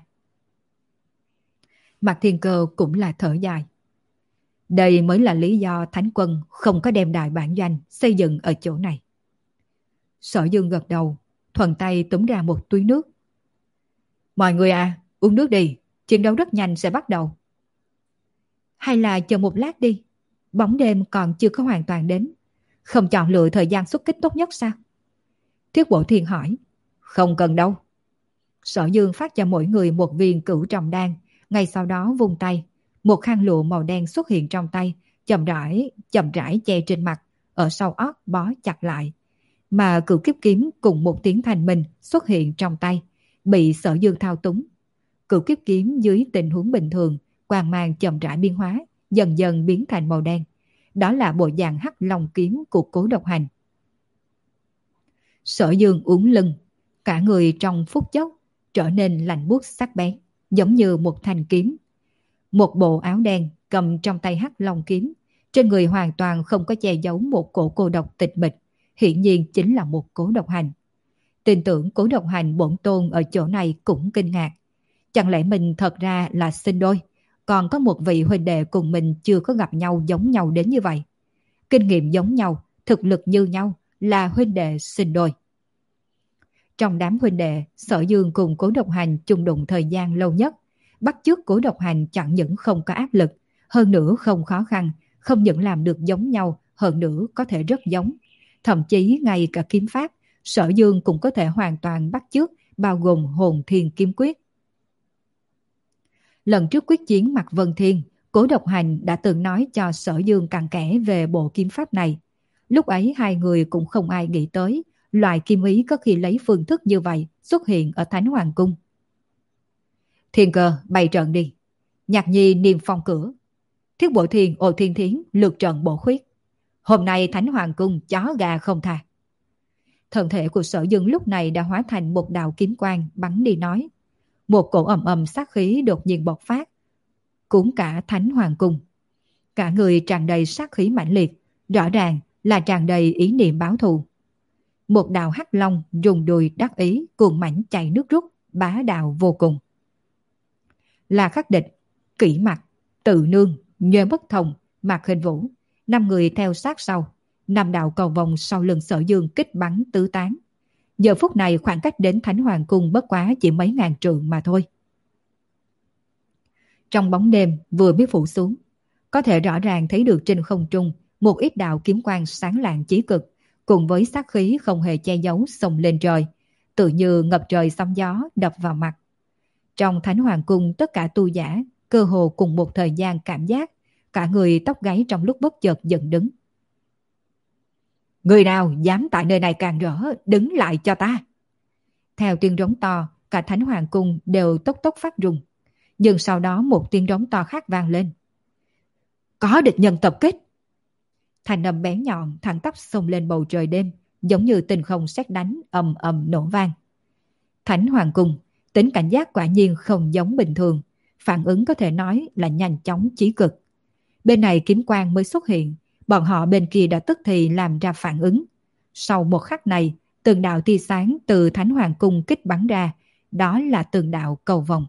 Mạc Thiên Cơ cũng là thở dài. Đây mới là lý do Thánh quân không có đem đại bản doanh xây dựng ở chỗ này. Sở Dương gật đầu, thuận tay túm ra một túi nước. Mọi người à, uống nước đi, chiến đấu rất nhanh sẽ bắt đầu. Hay là chờ một lát đi, bóng đêm còn chưa có hoàn toàn đến, không chọn lựa thời gian xuất kích tốt nhất sao? Thiết Bộ Thiên hỏi. Không cần đâu. Sở Dương phát cho mỗi người một viên cửu trầm đan, ngay sau đó vung tay, một khăn lụa màu đen xuất hiện trong tay, chậm rãi, chậm rãi che trên mặt, ở sau óc bó chặt lại. Mà cửu kiếp kiếm cùng một tiếng thanh minh xuất hiện trong tay, bị Sở Dương thao túng. Cửu kiếp kiếm dưới tình huống bình thường, quang mang chậm rãi biến hóa, dần dần biến thành màu đen. Đó là bộ dạng hắc long kiếm của Cố Độc Hành. Sở Dương uốn lưng, cả người trong phút chốc trở nên lạnh buốt sắc bén, giống như một thanh kiếm. Một bộ áo đen cầm trong tay hắc long kiếm, trên người hoàn toàn không có che giấu một cổ cô độc tịch mịch, hiển nhiên chính là một Cố Độc Hành. Tin tưởng Cố Độc Hành bổn tôn ở chỗ này cũng kinh ngạc. Chẳng lẽ mình thật ra là sinh đôi, còn có một vị huynh đệ cùng mình chưa có gặp nhau giống nhau đến như vậy. Kinh nghiệm giống nhau, thực lực như nhau, là huynh đệ sinh đôi. Trong đám huynh đệ, Sở Dương cùng Cố Độc Hành chung đụng thời gian lâu nhất. Bắt chước Cố Độc Hành chẳng những không có áp lực, hơn nữa không khó khăn, không những làm được giống nhau, hơn nữa có thể rất giống. Thậm chí ngay cả kiếm pháp, Sở Dương cũng có thể hoàn toàn bắt chước, bao gồm hồn thiên kiếm quyết. Lần trước quyết chiến Mạc Vân Thiên, Cố Độc Hành đã từng nói cho Sở Dương cặn kẽ về bộ kiếm pháp này. Lúc ấy hai người cũng không ai nghĩ tới, loại kiếm ý có khi lấy phương thức như vậy xuất hiện ở Thánh Hoàng Cung. Thiên Cơ bày trận đi, Nhạc Nhi niềm phong cửa, Thiết Bộ Thiên Ô Thiên Thiến lược trận bổ khuyết. Hôm nay Thánh Hoàng Cung chó gà không tha. Thân thể của Sở Dương lúc này đã hóa thành một đạo kiếm quang bắn đi nói. Một cổ ầm ầm sát khí đột nhiên bộc phát, cuốn cả Thánh Hoàng Cung. Cả người tràn đầy sát khí mãnh liệt, rõ ràng là tràn đầy ý niệm báo thù. Một đạo hắc long rùng đùi đắc ý cuồng mãnh chạy nước rút, bá đạo vô cùng. Là Khắc Địch, Kỷ Mặc, Tự Nương, Nhơ Bất Thông, Mạc Hình Vũ, năm người theo sát sau. Năm đạo cầu vòng sau lưng Sở Dương kích bắn tứ tán. Giờ phút này khoảng cách đến Thánh Hoàng Cung bất quá chỉ mấy ngàn trượng mà thôi. Trong bóng đêm vừa mới phủ xuống, có thể rõ ràng thấy được trên không trung một ít đạo kiếm quang sáng lạng chí cực, cùng với sát khí không hề che giấu xông lên trời, tự như ngập trời sóng gió đập vào mặt. Trong Thánh Hoàng Cung tất cả tu giả cơ hồ cùng một thời gian cảm giác, cả người tóc gáy trong lúc bất chợt dựng đứng. Người nào dám tại nơi này càng rỡ, đứng lại cho ta. Theo tiếng rống to, cả Thánh Hoàng Cung đều tốc tốc phát rung. Nhưng sau đó một tiếng rống to khác vang lên. Có địch nhân tập kích. Thanh âm bén nhọn thẳng tắp xông lên bầu trời đêm, giống như tinh không sét đánh ầm ầm nổ vang. Thánh Hoàng Cung, tính cảnh giác quả nhiên không giống bình thường, phản ứng có thể nói là nhanh chóng chí cực. Bên này kiếm quang mới xuất hiện, bọn họ bên kia đã tức thì làm ra phản ứng. Sau một khắc này, từng đạo tia sáng từ Thánh Hoàng Cung kích bắn ra, đó là từng đạo cầu vòng.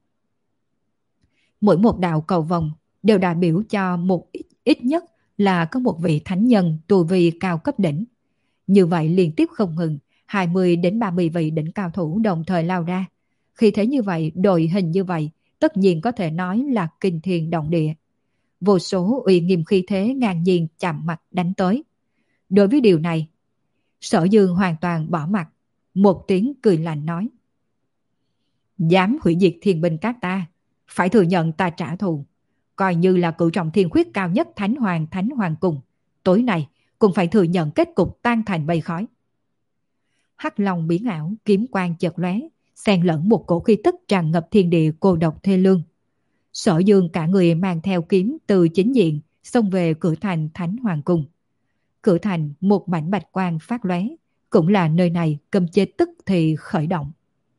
Mỗi một đạo cầu vòng đều đại biểu cho một ít, ít nhất là có một vị thánh nhân tu vi cao cấp đỉnh. Như vậy liên tiếp không ngừng, hai mươi đến ba mươi vị đỉnh cao thủ đồng thời lao ra. Khi thế như vậy, đội hình như vậy, tất nhiên có thể nói là kinh thiên động địa. Vô số uy nghiêm khí thế ngang nhiên chạm mặt đánh tới. Đối với điều này, Sở Dương hoàn toàn bỏ mặt, một tiếng cười lạnh nói. Dám hủy diệt thiên binh các ta, phải thừa nhận ta trả thù. Coi như là cựu trọng thiên khuyết cao nhất Thánh Hoàng Thánh Hoàng Cung, tối nay cũng phải thừa nhận kết cục tan thành mây khói. Hắc long biến ảo, kiếm quang chợt lóe, xen lẫn một cổ khí tức tràn ngập thiên địa cô độc thê lương. Sở Dương cả người mang theo kiếm từ chính diện xông về cửa thành Thánh Hoàng Cung. Cửa thành một mảnh bạch quang phát lóe, cũng là nơi này cấm chế tức thì khởi động.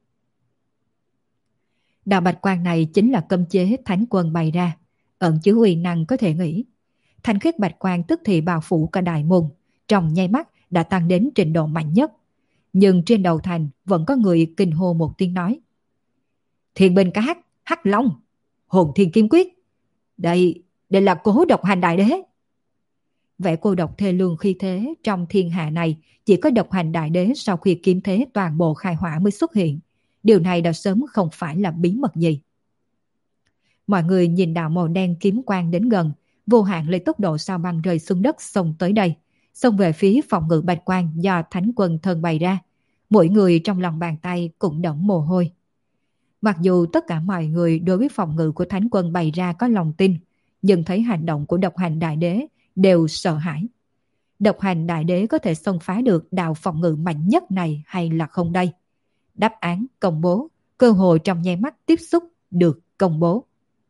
Đạo bạch quang này chính là cấm chế Thánh Quân bày ra, ẩn chứa uy năng có thể nghĩ. Thanh khiết bạch quang tức thì bao phủ cả đại môn, trong nháy mắt đã tăng đến trình độ mạnh nhất. Nhưng trên đầu thành vẫn có người kinh hô một tiếng nói. Thiên binh các Hắc Long, Hồn Thiên Kim Quyết. Đây, đây là Cố Độc Hành Đại Đế. Vẻ cô độc thê lương khi thế trong thiên hạ này chỉ có Độc Hành Đại Đế sau khi kiếm thế toàn bộ khai hỏa mới xuất hiện. Điều này đã sớm không phải là bí mật gì. Mọi người nhìn đạo màu đen kiếm quang đến gần, vô hạn lấy tốc độ sao băng rơi xuống đất xông tới đây, xông về phía phòng ngự bạch quang do Thánh Quân thân bày ra. Mỗi người trong lòng bàn tay cũng đẫm mồ hôi. Mặc dù tất cả mọi người đối với phòng ngự của Thánh Quân bày ra có lòng tin, nhưng thấy hành động của Độc Hành Đại Đế đều sợ hãi. Độc Hành Đại Đế có thể xông phá được đạo phòng ngự mạnh nhất này hay là không đây? Đáp án công bố, cơ hội trong nháy mắt tiếp xúc được công bố.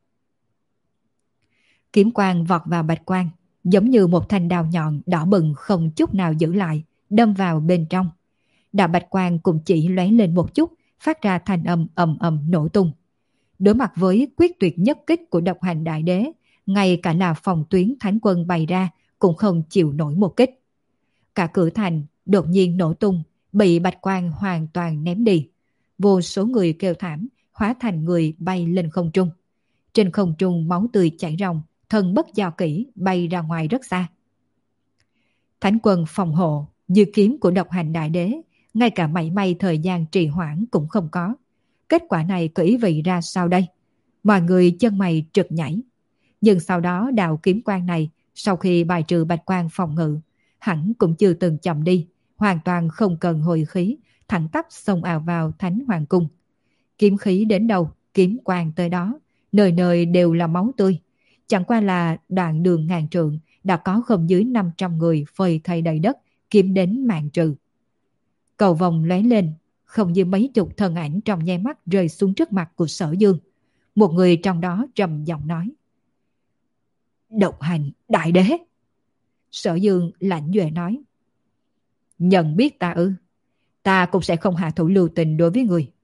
Kiếm quang vọt vào bạch quang, giống như một thanh đao nhọn đỏ bừng không chút nào giữ lại, đâm vào bên trong. Đạo bạch quang cũng chỉ lóe lên một chút, phát ra thanh âm ầm ầm nổ tung. Đối mặt với quyết tuyệt nhất kích của Độc Hành Đại Đế, ngay cả là phòng tuyến Thánh Quân bày ra cũng không chịu nổi một kích. Cả cửa thành đột nhiên nổ tung, bị bạch quang hoàn toàn ném đi. Vô số người kêu thảm, hóa thành người bay lên không trung. Trên không trung máu tươi chảy ròng, thân bất do kỹ bay ra ngoài rất xa. Thánh Quân phòng hộ, như kiếm của Độc Hành Đại Đế, ngay cả mảy may thời gian trì hoãn cũng không có. Kết quả này có ý vị ra sao đây? Mọi người chân mày trượt nhảy. Nhưng sau đó đạo kiếm quang này, sau khi bài trừ bạch quang phòng ngự, hẳn cũng chưa từng chậm đi, hoàn toàn không cần hồi khí, thẳng tắp xông ào vào Thánh Hoàng Cung. Kiếm khí đến đâu, kiếm quang tới đó, nơi nơi đều là máu tươi. Chẳng qua là đoạn đường ngàn trượng đã có không dưới năm trăm người phơi thây đầy đất, kiếm đến mạng trừ. Cầu vòng lóe lên, không như mấy chục thân ảnh trong nháy mắt rơi xuống trước mặt của Sở Dương. Một người trong đó trầm giọng nói. Độc Hành Đại Đế. Sở Dương lạnh duệ nói. Nhận biết ta ư? Ta cũng sẽ không hạ thủ lưu tình đối với người.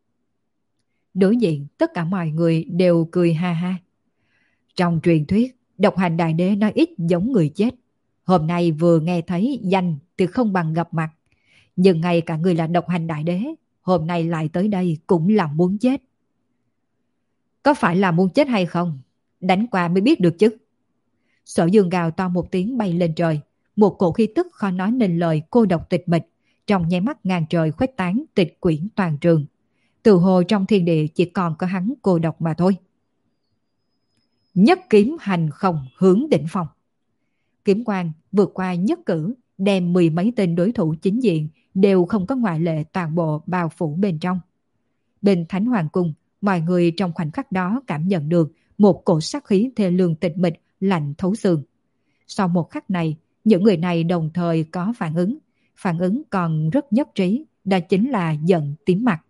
Đối diện tất cả mọi người đều cười ha ha. Trong truyền thuyết, Độc hành đại đế nói ít giống người chết. Hôm nay vừa nghe thấy danh thì không bằng gặp mặt. Nhưng ngay cả người là độc hành đại đế, hôm nay lại tới đây cũng là muốn chết. Có phải là muốn chết hay không? Đánh qua mới biết được chứ. Sở Dương gào to một tiếng bay lên trời. Một cổ khí tức khó nói nên lời cô độc tịch mịch, trong nháy mắt ngàn trời khuếch tán tịch quyển toàn trường. Từ hồ trong thiên địa chỉ còn có hắn cô độc mà thôi. Nhất kiếm hành không hướng đỉnh phong. Kiếm quang vượt qua nhất cử, đem mười mấy tên đối thủ chính diện đều không có ngoại lệ toàn bộ bao phủ bên trong. Bên Thánh Hoàng Cung, mọi người trong khoảnh khắc đó cảm nhận được một cổ sát khí thê lương tịch mịch lạnh thấu xương. Sau một khắc này, những người này đồng thời có phản ứng. Phản ứng còn rất nhất trí, đó chính là giận tím mặt.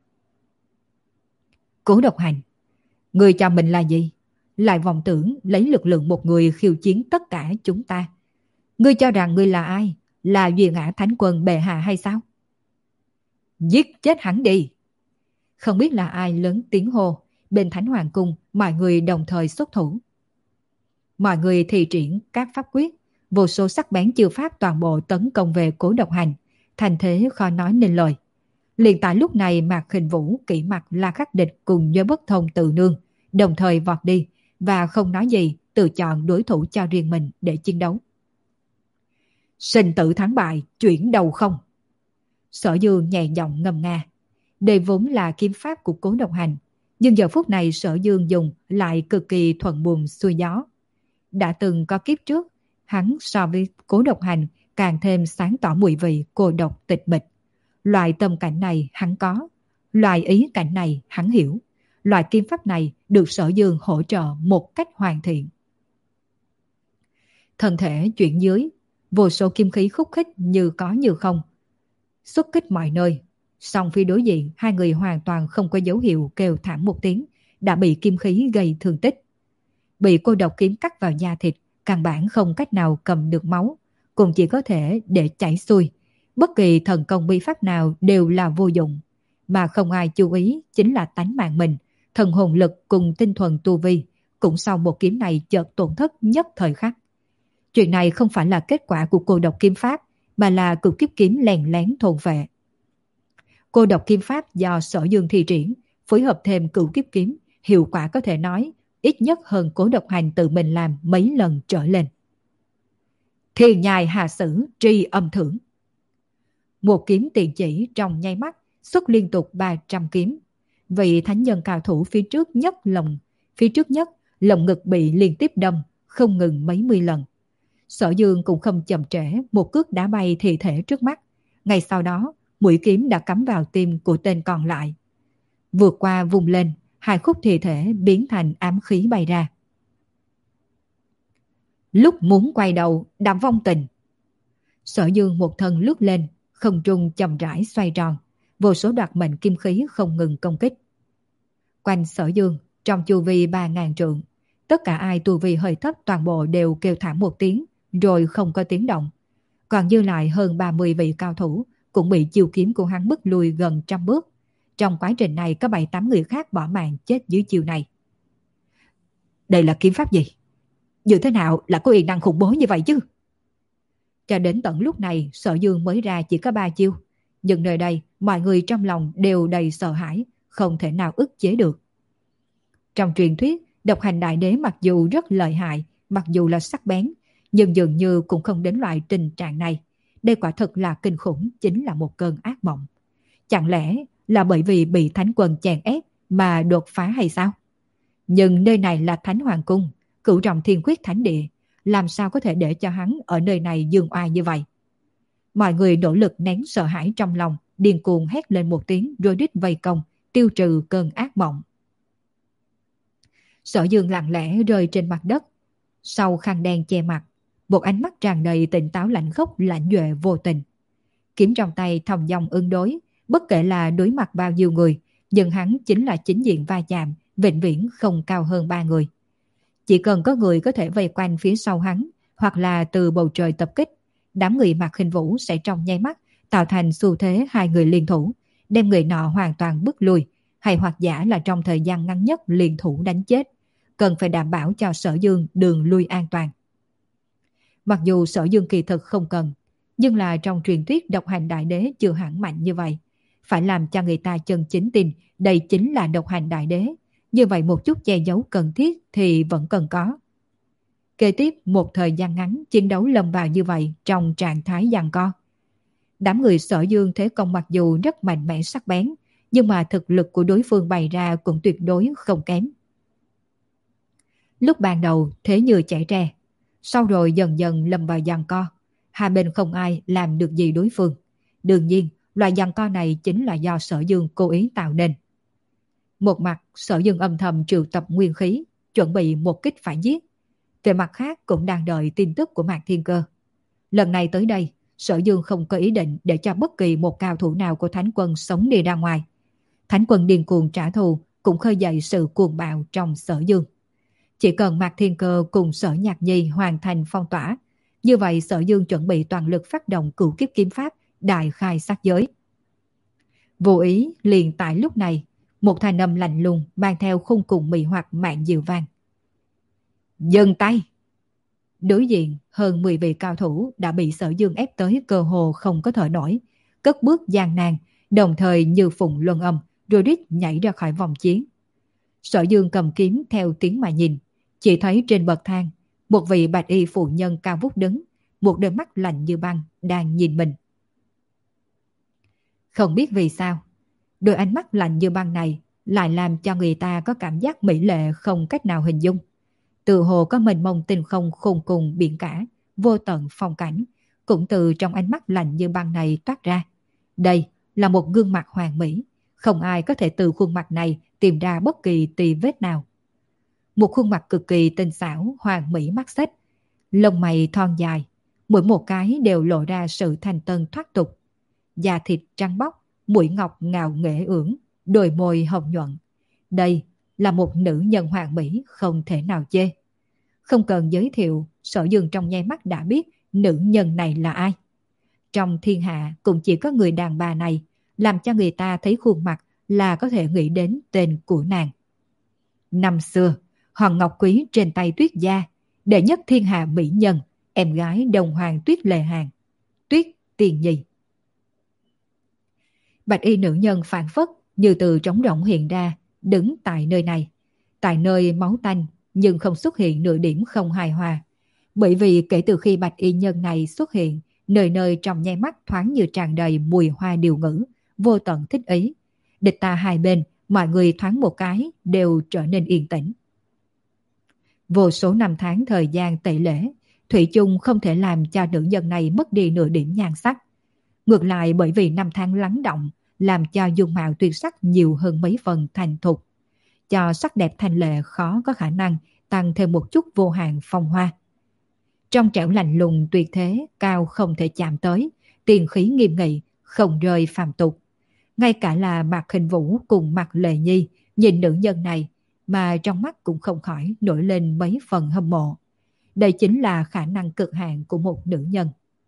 Cố Độc Hành, người cho mình là gì? Lại vọng tưởng lấy lực lượng một người khiêu chiến tất cả chúng ta. Ngươi cho rằng ngươi là ai? Là Duy Ngã Thánh Quân bệ hạ hay sao? Giết chết hắn đi! Không biết là ai lớn tiếng hô. Bên Thánh Hoàng Cung, mọi người đồng thời xuất thủ. Mọi người thi triển các pháp quyết, vô số sắc bén chiêu pháp toàn bộ tấn công về Cố Độc Hành, thành thế khó nói nên lời. Liền tại lúc này, Mạc Khinh Vũ, Kỷ Mặc, La Khắc Địch cùng Nhớ Bất Thông Từ Nương đồng thời vọt đi và không nói gì, tự chọn đối thủ cho riêng mình để chiến đấu. Sinh tử thắng bại, chuyển đầu không. Sở Dương nhẹ giọng ngâm nga. Đây vốn là kiếm pháp của Cố Độc Hành, nhưng giờ phút này Sở Dương dùng lại cực kỳ thuận buồm xuôi gió. Đã từng có kiếp trước, hắn so với Cố Độc Hành càng thêm sáng tỏ mùi vị cô độc tịch mịch. Loại tâm cảnh này hắn có, loại ý cảnh này hắn hiểu, loại kiếm pháp này được Sở Dương hỗ trợ một cách hoàn thiện. Thân thể chuyển dưới, vô số kim khí khúc khích như có như không, xuất kích mọi nơi. Song phía đối diện, hai người hoàn toàn không có dấu hiệu kêu thảm một tiếng, đã bị kim khí gây thương tích. Bị cô độc kiếm cắt vào da thịt, căn bản không cách nào cầm được máu, cũng chỉ có thể để chảy xuôi. Bất kỳ thần công bí pháp nào đều là vô dụng, mà không ai chú ý chính là tánh mạng mình, thần hồn lực cùng tinh thuần tu vi, cũng sau một kiếm này chợt tổn thất nhất thời khắc. Chuyện này không phải là kết quả của cô độc kiếm pháp, mà là cực kiếp kiếm lèn lén thôn vệ. Cô độc kiếm pháp do Sở Dương thi triển, phối hợp thêm cửu kiếp kiếm, hiệu quả có thể nói ít nhất hơn Cố Độc Hành tự mình làm mấy lần trở lên. Thiên nhai hạ sử tri âm thưởng. Một kiếm tiền chỉ trong nháy mắt, xuất liên tục ba trăm kiếm. Vị thánh nhân cao thủ phía trước nhất lồng, phía trước nhất, lồng ngực bị liên tiếp đâm, không ngừng mấy mươi lần. Sở Dương cũng không chậm trễ, một cước đá bay thi thể trước mắt. Ngay sau đó, mũi kiếm đã cắm vào tim của tên còn lại. Vượt qua vùng lên, hai khúc thi thể biến thành ám khí bay ra. Lúc muốn quay đầu, đạm vong tình. Sở Dương một thân lướt lên, không trung chậm rãi xoay tròn, vô số đoạt mệnh kim khí không ngừng công kích. Quanh Sở Dương, trong chu vi ba ngàn trượng, tất cả ai tu vi hơi thấp toàn bộ đều kêu thảm một tiếng, rồi không có tiếng động. Còn dư lại hơn ba mươi vị cao thủ cũng bị chiêu kiếm của hắn bức lùi gần trăm bước. Trong quá trình này có bảy tám người khác bỏ mạng chết dưới chiêu này. Đây là kiếm pháp gì? Như thế nào là có uy năng khủng bố như vậy chứ? Cho đến tận lúc này, Sở Dương mới ra chỉ có ba chiêu. Nhưng nơi đây, mọi người trong lòng đều đầy sợ hãi, không thể nào ức chế được. Trong truyền thuyết, độc hành đại đế mặc dù rất lợi hại, mặc dù là sắc bén, nhưng dường như cũng không đến loại tình trạng này. Đây quả thực là kinh khủng, chính là một cơn ác mộng. Chẳng lẽ là bởi vì bị Thánh Quân chèn ép mà đột phá hay sao? Nhưng nơi này là Thánh Hoàng Cung, cửu trọng thiên quyết thánh địa, làm sao có thể để cho hắn ở nơi này dương oai như vậy? Mọi người nỗ lực nén sợ hãi trong lòng, điên cuồng hét lên một tiếng rồi đít vây công, tiêu trừ cơn ác mộng. Sở Dương lặng lẽ rơi trên mặt đất, sau khăn đen che mặt, một ánh mắt tràn đầy tỉnh táo lạnh khốc lạnh nhuệ vô tình. Kiếm trong tay thong dong ứng đối, bất kể là đối mặt bao nhiêu người, nhưng hắn chính là chính diện va chạm, vĩnh viễn không cao hơn ba người. Chỉ cần có người có thể vây quanh phía sau hắn, hoặc là từ bầu trời tập kích, đám người Mạc Khinh Vũ sẽ trong nháy mắt tạo thành xu thế hai người liên thủ, đem người nọ hoàn toàn bức lui, hay hoặc giả là trong thời gian ngắn nhất liên thủ đánh chết. cần phải đảm bảo cho Sở Dương đường lui an toàn. Mặc dù Sở Dương kỳ thực không cần, nhưng là trong truyền thuyết độc hành đại đế chưa hẳn mạnh như vậy. Phải làm cho người ta chân chính tin đây chính là độc hành đại đế. Như vậy một chút che giấu cần thiết thì vẫn cần có. Kế tiếp một thời gian ngắn chiến đấu lâm vào như vậy trong trạng thái giằng co. Đám người Sở Dương thế công mặc dù rất mạnh mẽ sắc bén, nhưng mà thực lực của đối phương bày ra cũng tuyệt đối không kém. Lúc ban đầu thế như chảy tre, sau rồi dần dần lâm vào giằng co. Hai bên không ai làm được gì đối phương. Đương nhiên, loại giằng co này chính là do Sở Dương cố ý tạo nên. Một mặt, Sở Dương âm thầm triệu tập nguyên khí, chuẩn bị một kích phải giết. Về mặt khác cũng đang đợi tin tức của Mạc Thiên Cơ. Lần này tới đây, Sở Dương không có ý định để cho bất kỳ một cao thủ nào của Thánh Quân sống đi ra ngoài. Thánh Quân điên cuồng trả thù cũng khơi dậy sự cuồng bạo trong Sở Dương. Chỉ cần Mạc Thiên Cơ cùng Sở Nhạc Nhi hoàn thành phong tỏa, như vậy Sở Dương chuẩn bị toàn lực phát động cửu kiếp kiếm pháp đại khai sát giới. Vô ý liền tại lúc này, một thanh âm lạnh lùng mang theo khung cùng mị hoặc mạng diệu vang. Dừng tay! Đối diện hơn mười vị cao thủ đã bị Sở Dương ép tới cơ hồ không có thở nổi, cất bước gian nan, đồng thời như phụng luân âm, rồi rít nhảy ra khỏi vòng chiến. Sở Dương cầm kiếm theo tiếng mà nhìn, chỉ thấy trên bậc thang, một vị bạch y phụ nhân cao vút đứng, một đôi mắt lạnh như băng đang nhìn mình. Không biết vì sao, đôi ánh mắt lạnh như băng này lại làm cho người ta có cảm giác mỹ lệ không cách nào hình dung. Từ hồ có mênh mông tinh không khôn cùng biển cả, vô tận phong cảnh, cũng từ trong ánh mắt lạnh như băng này toát ra. Đây là một gương mặt hoàn mỹ, không ai có thể từ khuôn mặt này tìm ra bất kỳ tì vết nào. Một khuôn mặt cực kỳ tinh xảo, hoàn mỹ mắt xích, lông mày thon dài, mỗi một cái đều lộ ra sự thanh tân thoát tục. Da thịt trắng bóc, mũi ngọc ngào nghễ ưỡng, đôi môi hồng nhuận. Đây là một nữ nhân hoàn mỹ không thể nào chê. Không cần giới thiệu, Sở Dương trong nháy mắt đã biết nữ nhân này là ai. Trong thiên hạ cũng chỉ có người đàn bà này làm cho người ta thấy khuôn mặt là có thể nghĩ đến tên của nàng. Năm xưa, Hoàng Ngọc Quý trên tay Tuyết Gia, đệ nhất thiên hạ mỹ nhân, em gái đồng hoàng Tuyết Lệ Hàn, Tuyết Tiền Nhi. Bạch y nữ nhân phản phất như từ trống rỗng hiện ra, đứng tại nơi này, tại nơi máu tanh nhưng không xuất hiện nửa điểm không hài hòa. Bởi vì kể từ khi bạch y nhân này xuất hiện, nơi nơi trong nháy mắt thoáng như tràn đầy mùi hoa điều ngữ, vô tận thích ý. Địch ta hai bên, mọi người thoáng một cái đều trở nên yên tĩnh. Vô số năm tháng thời gian tẩy lễ, thủy chung không thể làm cho nữ nhân này mất đi nửa điểm nhan sắc. Ngược lại bởi vì năm tháng lắng động, làm cho dung mạo tuyệt sắc nhiều hơn mấy phần thành thục, cho sắc đẹp thanh lệ khó có khả năng tăng thêm một chút vô hạn phong hoa. Trong trẻo lạnh lùng tuyệt thế, cao không thể chạm tới, tiền khí nghiêm nghị, không rơi phàm tục. Ngay cả là Mạc Khinh Vũ cùng Mạc Lệ Nhi nhìn nữ nhân này mà trong mắt cũng không khỏi nổi lên mấy phần hâm mộ. Đây chính là khả năng cực hạn của một nữ nhân.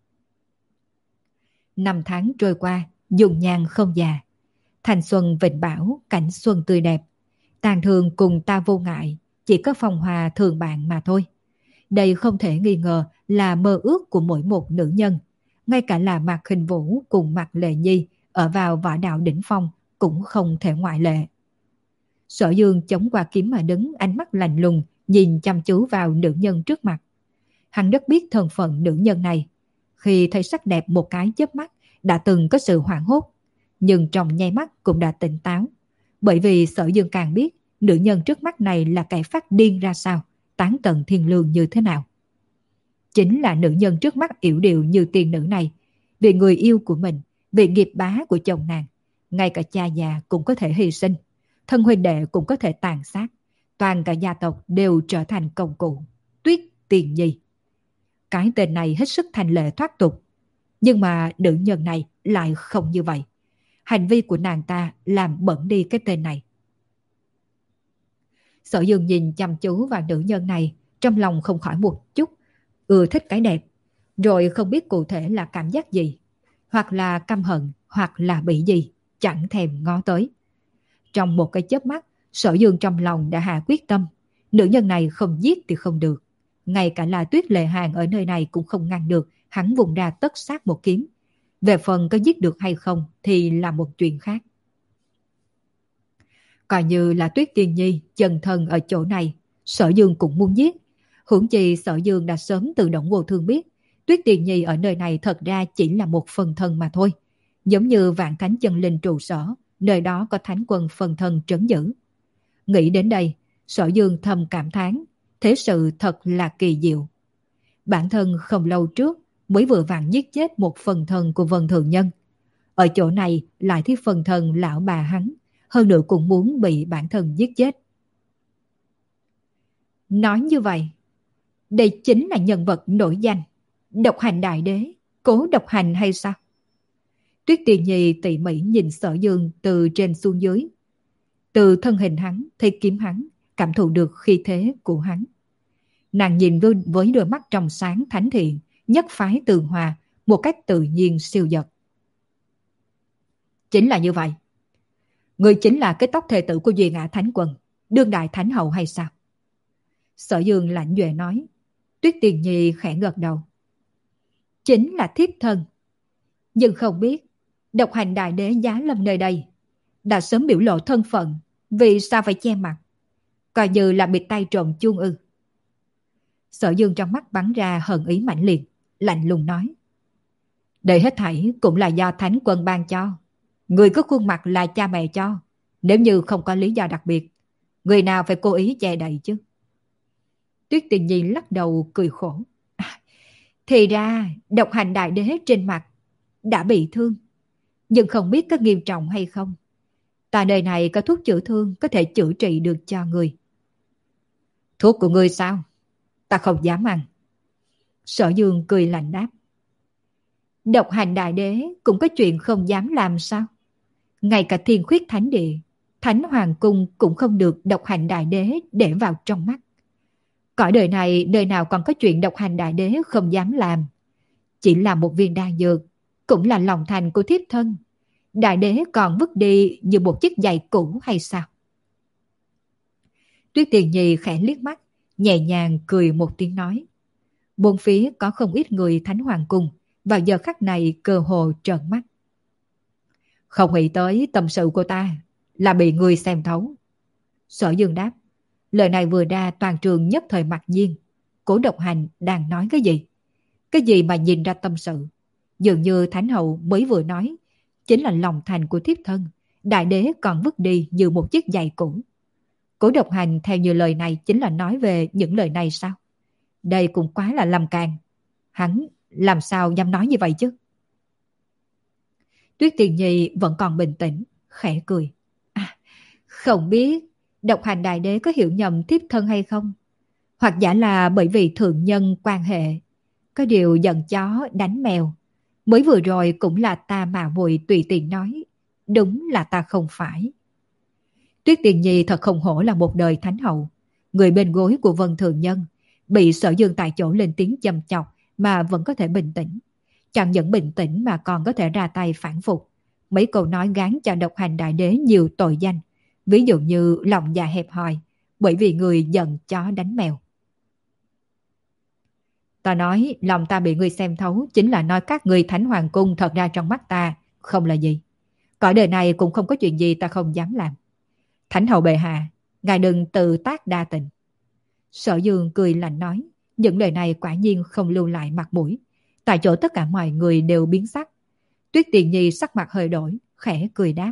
Năm tháng trôi qua, dùng nhan không già. Thành xuân vịnh bảo, cảnh xuân tươi đẹp. Tàn thường cùng ta vô ngại, chỉ có phong hoa thường bạn mà thôi. Đây không thể nghi ngờ là mơ ước của mỗi một nữ nhân. Ngay cả là Mạc Khinh Vũ cùng Mạc Lệ Nhi ở vào võ đạo đỉnh phong cũng không thể ngoại lệ. Sở Dương chống qua kiếm mà đứng, ánh mắt lạnh lùng nhìn chăm chú vào nữ nhân trước mặt. Hắn rất biết thân phận nữ nhân này. Khi thấy sắc đẹp một cái chớp mắt đã từng có sự hoảng hốt, nhưng trong nháy mắt cũng đã tỉnh táo. Bởi vì Sở Dương càng biết nữ nhân trước mắt này là kẻ phát điên ra sao, tán tận thiên lương như thế nào. Chính là nữ nhân trước mắt yểu điệu như tiên nữ này, vì người yêu của mình, vì nghiệp bá của chồng nàng, ngay cả cha già cũng có thể hy sinh, thân huynh đệ cũng có thể tàn sát, toàn cả gia tộc đều trở thành công cụ. Tuyết Tiền Nhi. Cái tên này hết sức thanh lệ thoát tục, nhưng mà nữ nhân này lại không như vậy. Hành vi của nàng ta làm bẩn đi cái tên này. Sở Dương nhìn chăm chú vào nữ nhân này, trong lòng không khỏi một chút ưa thích cái đẹp, rồi không biết cụ thể là cảm giác gì, hoặc là căm hận, hoặc là bị gì, chẳng thèm ngó tới. Trong một cái chớp mắt, Sở Dương trong lòng đã hạ quyết tâm, Nữ nhân này không giết thì không được. Ngay cả là Tuyết Lệ Hàn ở nơi này cũng không ngăn được, hắn vùng ra tất sát một kiếm. Về phần có giết được hay không thì là một chuyện khác. Coi như là Tuyết Tiên Nhi chân thân ở chỗ này, Sở Dương cũng muốn giết. Huống chi Sở Dương đã sớm tự động vô thương biết, Tuyết Tiên Nhi ở nơi này thật ra chỉ là một phần thân mà thôi. Giống như Vạn Thánh Chân Linh trụ sở, nơi đó có thánh quân phần thân trấn giữ. Nghĩ đến đây, Sở Dương thầm cảm thán, thế sự thật là kỳ diệu. Bản thân không lâu trước mới vừa vặn giết chết một phần thân của Vân Thường Nhân. Ở chỗ này lại thấy phần thân lão bà hắn, hơn nữa cũng muốn bị bản thân giết chết. Nói như vậy, đây chính là nhân vật nổi danh, Độc Hành Đại Đế, Cố Độc Hành hay sao? Tuyết Tiền Nhi tỉ mỉ nhìn Sở Dương từ trên xuống dưới. Từ thân hình hắn, thấy kiếm hắn, cảm thụ được khí thế của hắn. Nàng nhìn với, với đôi mắt trong sáng thánh thiện, nhất phái tường hòa, một cách tự nhiên siêu dật. Chính là như vậy. Người chính là cái tóc thê tử của Duy Ngã Thánh Quân, đương đại thánh hậu hay sao? Sở Dương lạnh duệ nói. Tuyết Tiền Nhi khẽ gật đầu. Chính là thiếp thân. Nhưng không biết, Độc Hành Đại Đế giá lâm nơi đây, đã sớm biểu lộ thân phận, vì sao phải che mặt? Coi như là bị tay trộm chuông ư? Sở Dương trong mắt bắn ra hận ý mãnh liệt, lạnh lùng nói. Đây hết thảy cũng là do Thánh Quân ban cho. Người có khuôn mặt là cha mẹ cho. Nếu như không có lý do đặc biệt, người nào phải cố ý che đậy chứ? Tuyết Tiền Nhi lắc đầu cười khổ. À, thì ra Độc Hành Đại Đế trên mặt đã bị thương, nhưng không biết có nghiêm trọng hay không. Ta nơi này có thuốc chữa thương có thể chữa trị được cho người. Thuốc của ngươi sao? Ta không dám ăn. Sở Dương cười lạnh đáp. Độc Hành Đại Đế cũng có chuyện không dám làm sao? Ngay cả Thiên Khuyết Thánh Địa, Thánh Hoàng Cung cũng không được Độc Hành Đại Đế để vào trong mắt. Cõi đời này nơi nào còn có chuyện Độc Hành Đại Đế không dám làm. Chỉ là một viên đan dược, cũng là lòng thành của thiếp thân. Đại Đế còn vứt đi như một chiếc giày cũ hay sao? Tuyết Tiền Nhi khẽ liếc mắt, nhẹ nhàng cười một tiếng nói. Bốn phía có không ít người Thánh Hoàng Cung, vào giờ khắc này cơ hồ trợn mắt. Không nghĩ tới tâm sự của ta là bị người xem thấu. Sở Dương đáp. Lời này vừa ra toàn trường nhất thời mặc nhiên. Cố Độc Hành đang nói cái gì? Cái gì mà nhìn ra tâm sự? Dường như Thánh Hậu mới vừa nói, chính là lòng thành của thiếp thân. Đại Đế còn vứt đi như một chiếc giày cũ. Cố Độc Hành theo như lời này chính là nói về những lời này sao? Đây cũng quá là làm càng. Hắn làm sao dám nói như vậy chứ? Tuyết Tiền Nhi vẫn còn bình tĩnh, khẽ cười. À, không biết Độc Hành Đại Đế có hiểu nhầm thiếp thân hay không? Hoặc giả là bởi vì thượng nhân quan hệ. Có điều giận chó đánh mèo. Mới vừa rồi cũng là ta mà muội tùy tiện nói. Đúng là ta không phải. Tuyết Tiền Nhi thật không hổ là một đời thánh hậu. Người bên gối của Vân Thường Nhân, bị Sở Dương tại chỗ lên tiếng châm chọc mà vẫn có thể bình tĩnh. Chẳng những bình tĩnh mà còn có thể ra tay phản phục. Mấy câu nói gán cho Độc Hành Đại Đế nhiều tội danh. Ví dụ như lòng dạ hẹp hòi, bởi vì người giận chó đánh mèo. Ta nói lòng ta bị người xem thấu chính là nói các người Thánh Hoàng Cung thật ra trong mắt ta không là gì. Cõi đời này cũng không có chuyện gì ta không dám làm. Thánh hậu bệ hạ, ngài đừng tự tác đa tình. Sở Dương cười lạnh nói, những lời này quả nhiên không lưu lại mặt mũi. Tại chỗ tất cả mọi người đều biến sắc. Tuyết Tiền Nhi sắc mặt hơi đổi, khẽ cười đáp.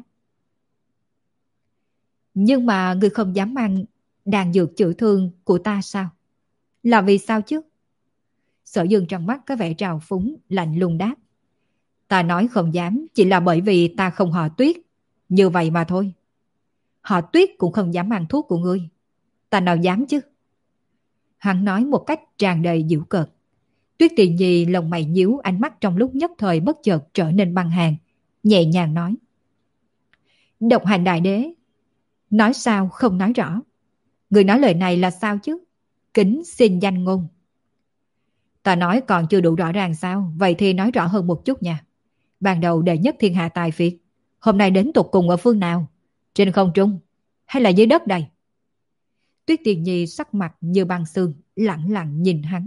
Nhưng mà ngươi không dám ăn đan dược chữa thương của ta sao? Là vì sao chứ? Sở Dương trong mắt có vẻ trào phúng, lạnh lùng đáp. Ta nói không dám chỉ là bởi vì ta không họ Tuyết. Như vậy mà thôi. Họ Tuyết cũng không dám ăn thuốc của ngươi. Ta nào dám chứ? Hắn nói một cách tràn đầy giễu cợt. Tuyết Tiền Nhi lông mày nhíu, ánh mắt trong lúc nhất thời bất chợt trở nên băng hàn, nhẹ nhàng nói. Độc Hành Đại Đế, nói sao không nói rõ. Người nói lời này là sao chứ? Kính xin danh ngôn. Ta nói còn chưa đủ rõ ràng sao? Vậy thì nói rõ hơn một chút nha. Ban đầu đệ nhất thiên hạ tài phiệt, hôm nay đến tục cùng ở phương nào? Trên không trung hay là dưới đất đây? Tuyết Tiền Nhi sắc mặt như băng xương, lặng lặng nhìn hắn.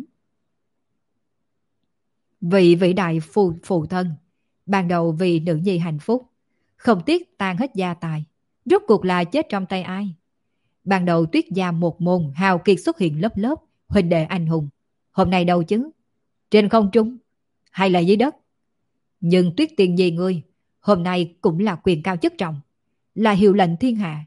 Vị vĩ đại phù phụ thân, ban đầu vì nữ nhi hạnh phúc, không tiếc tàn hết gia tài, rốt cuộc là chết trong tay ai? Ban đầu Tuyết gia một môn hào kiệt xuất hiện lớp lớp, huynh đệ anh hùng. Hôm nay đâu chứ? Trên không trung hay là dưới đất? Nhưng Tuyết Tiền Nhi ngươi, hôm nay cũng là quyền cao chức trọng, là hiệu lệnh thiên hạ.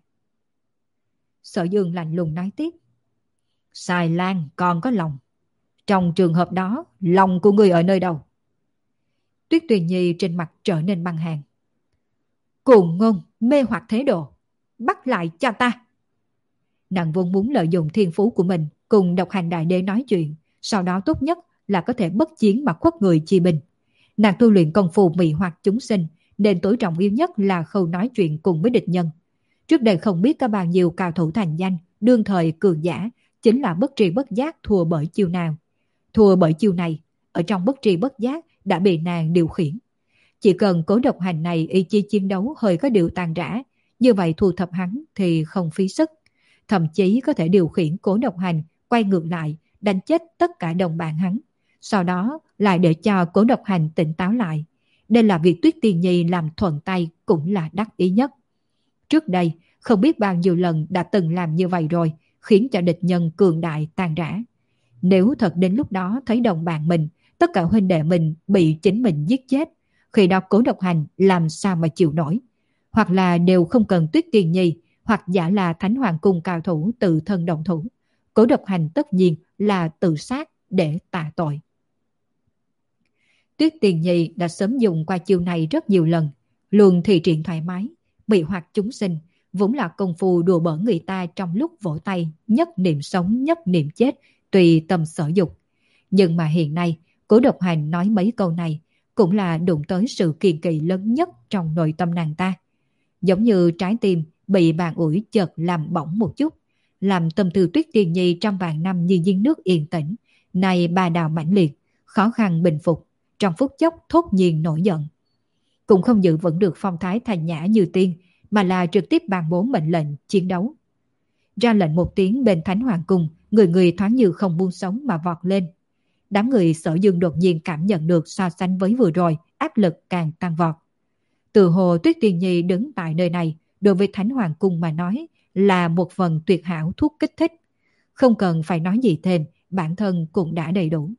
Sở Dương lạnh lùng nói tiếp. Xài Lan còn có lòng. Trong trường hợp đó, lòng của ngươi ở nơi đâu? Tuyết Tuyền Nhi trên mặt trở nên băng hàng. Cuồng ngôn, mê hoặc thế độ, bắt lại cho ta. Nàng vốn muốn lợi dụng thiên phú của mình cùng độc hành đại đế nói chuyện, sau đó tốt nhất là có thể bất chiến mà khuất người chi binh. Nàng tu luyện công phu mị hoặc chúng sinh, nên tối trọng yếu nhất là khâu nói chuyện cùng với địch nhân. Trước đây không biết có bao nhiêu cao thủ thành danh, đương thời cường giả, chính là bất tri bất giác thua bởi chiêu nào. Thua bởi chiêu này, ở trong bất tri bất giác đã bị nàng điều khiển. Chỉ cần Cố Độc Hành này ý chí chiến đấu hơi có điều tàn rã, như vậy thu thập hắn thì không phí sức. Thậm chí có thể điều khiển Cố Độc Hành quay ngược lại, đánh chết tất cả đồng bạn hắn. Sau đó lại để cho Cố Độc Hành tỉnh táo lại. Đây là việc Tuyết Tiền Nhi làm thuận tay cũng là đắc ý nhất. Trước đây, không biết bao nhiêu lần đã từng làm như vậy rồi, khiến cho địch nhân cường đại tàn rã. Nếu thật đến lúc đó thấy đồng bạn mình, tất cả huynh đệ mình bị chính mình giết chết, khi đó Cố Độc Hành làm sao mà chịu nổi? Hoặc là đều không cần Tuyết Tiền Nhi, hoặc giả là Thánh Hoàng Cung cao thủ tự thân động thủ. Cố Độc Hành tất nhiên là tự sát để tạ tội. Tuyết Tiền Nhi đã sớm dùng qua chiêu này rất nhiều lần, luôn thị triển thoải mái, bị hoặc chúng sinh, vốn là công phu đùa bỡn người ta trong lúc vỗ tay, nhất niệm sống nhất niệm chết, tùy tâm sở dục. Nhưng mà hiện nay, Cố Độc Hành nói mấy câu này cũng là đụng tới sự kiêng kỵ lớn nhất trong nội tâm nàng ta. Giống như trái tim bị bàn ủi chợt làm bỏng một chút, làm tâm tư Tuyết Tiền Nhi trăm vạn năm như giếng nước yên tĩnh, này bà đào mãnh liệt, khó khăn bình phục, trong phút chốc thốt nhiên nổi giận. Cũng không giữ vững được phong thái thành nhã như tiên, mà là trực tiếp ban bố mệnh lệnh chiến đấu. Ra lệnh một tiếng bên Thánh Hoàng Cung, người người thoáng như không buông sống mà vọt lên. Đám người Sở Dương đột nhiên cảm nhận được so sánh với vừa rồi, áp lực càng tăng vọt. Từ hồ Tuyết Tiền Nhi đứng tại nơi này, đối với Thánh Hoàng Cung mà nói là một phần tuyệt hảo thuốc kích thích. Không cần phải nói gì thêm, bản thân cũng đã đầy đủ.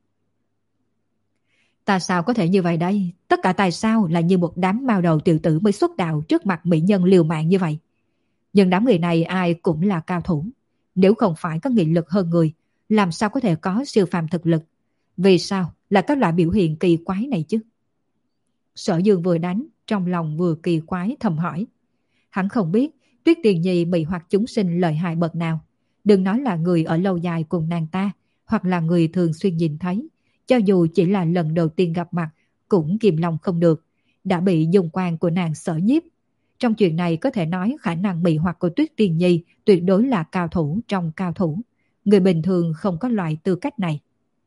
Ta sao có thể như vậy đây? Tất cả tại sao là như một đám mao đầu tiểu tử mới xuất đạo trước mặt mỹ nhân liều mạng như vậy? Nhưng đám người này ai cũng là cao thủ. Nếu không phải có nghị lực hơn người, làm sao có thể có siêu phàm thực lực? Vì sao là các loại biểu hiện kỳ quái này chứ? Sở Dương vừa đánh, trong lòng vừa kỳ quái thầm hỏi. Hắn không biết Tuyết Tiền Nhi bị hoặc chúng sinh lợi hại bậc nào. Đừng nói là người ở lâu dài cùng nàng ta, hoặc là người thường xuyên nhìn thấy. Cho dù chỉ là lần đầu tiên gặp mặt, cũng kìm lòng không được, đã bị dung quan của nàng sở nhiếp. Trong chuyện này có thể nói khả năng mị hoặc của Tuyết Tiền Nhi tuyệt đối là cao thủ trong cao thủ. Người bình thường không có loại tư cách này.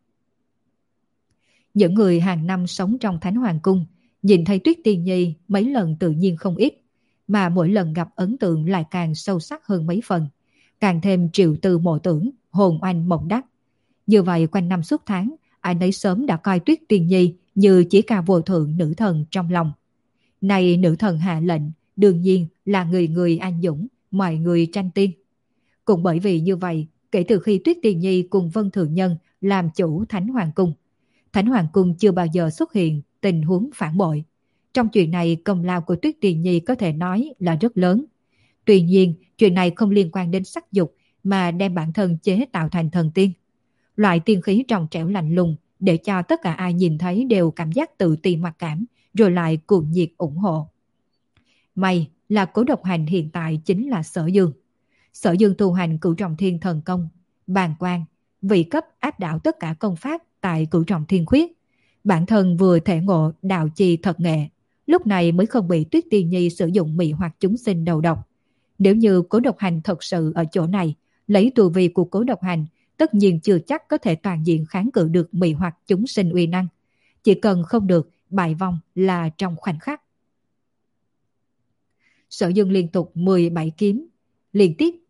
Những người hàng năm sống trong Thánh Hoàng Cung, nhìn thấy Tuyết Tiền Nhi mấy lần tự nhiên không ít, mà mỗi lần gặp ấn tượng lại càng sâu sắc hơn mấy phần, càng thêm triệu tư mộ tưởng, hồn oanh mộng đắc. Như vậy quanh năm suốt tháng, ai nấy sớm đã coi Tuyết Tiền Nhi như chỉ ca vô thượng nữ thần trong lòng. Này nữ thần hạ lệnh, đương nhiên là người người anh dũng, mọi người tranh tiên. Cũng bởi vì như vậy, kể từ khi Tuyết Tiền Nhi cùng Vân Thượng Nhân làm chủ Thánh Hoàng Cung, Thánh Hoàng Cung chưa bao giờ xuất hiện tình huống phản bội. Trong chuyện này công lao của Tuyết Tiền Nhi có thể nói là rất lớn. Tuy nhiên, chuyện này không liên quan đến sắc dục mà đem bản thân chế tạo thành thần tiên. Loại tiên khí trong trẻo lạnh lùng để cho tất cả ai nhìn thấy đều cảm giác tự ti mặc cảm, rồi lại cuồng nhiệt ủng hộ. May là Cố Độc Hành hiện tại chính là Sở Dương. Sở Dương tu hành Cửu Trọng Thiên thần công, bàng quan, vị cấp áp đảo tất cả công pháp tại Cửu Trọng Thiên Khuyết. Bản thân vừa thể ngộ đạo chi thật nghệ, lúc này mới không bị Tuyết Tiền Nhi sử dụng mị hoặc chúng sinh đầu độc. Nếu như Cố Độc Hành thật sự ở chỗ này, lấy tu vi của Cố Độc Hành, tất nhiên chưa chắc có thể toàn diện kháng cự được mị hoặc chúng sinh uy năng. Chỉ cần không được, bại vong là trong khoảnh khắc. Sở Dương liên tục mười bảy kiếm, liên tiếp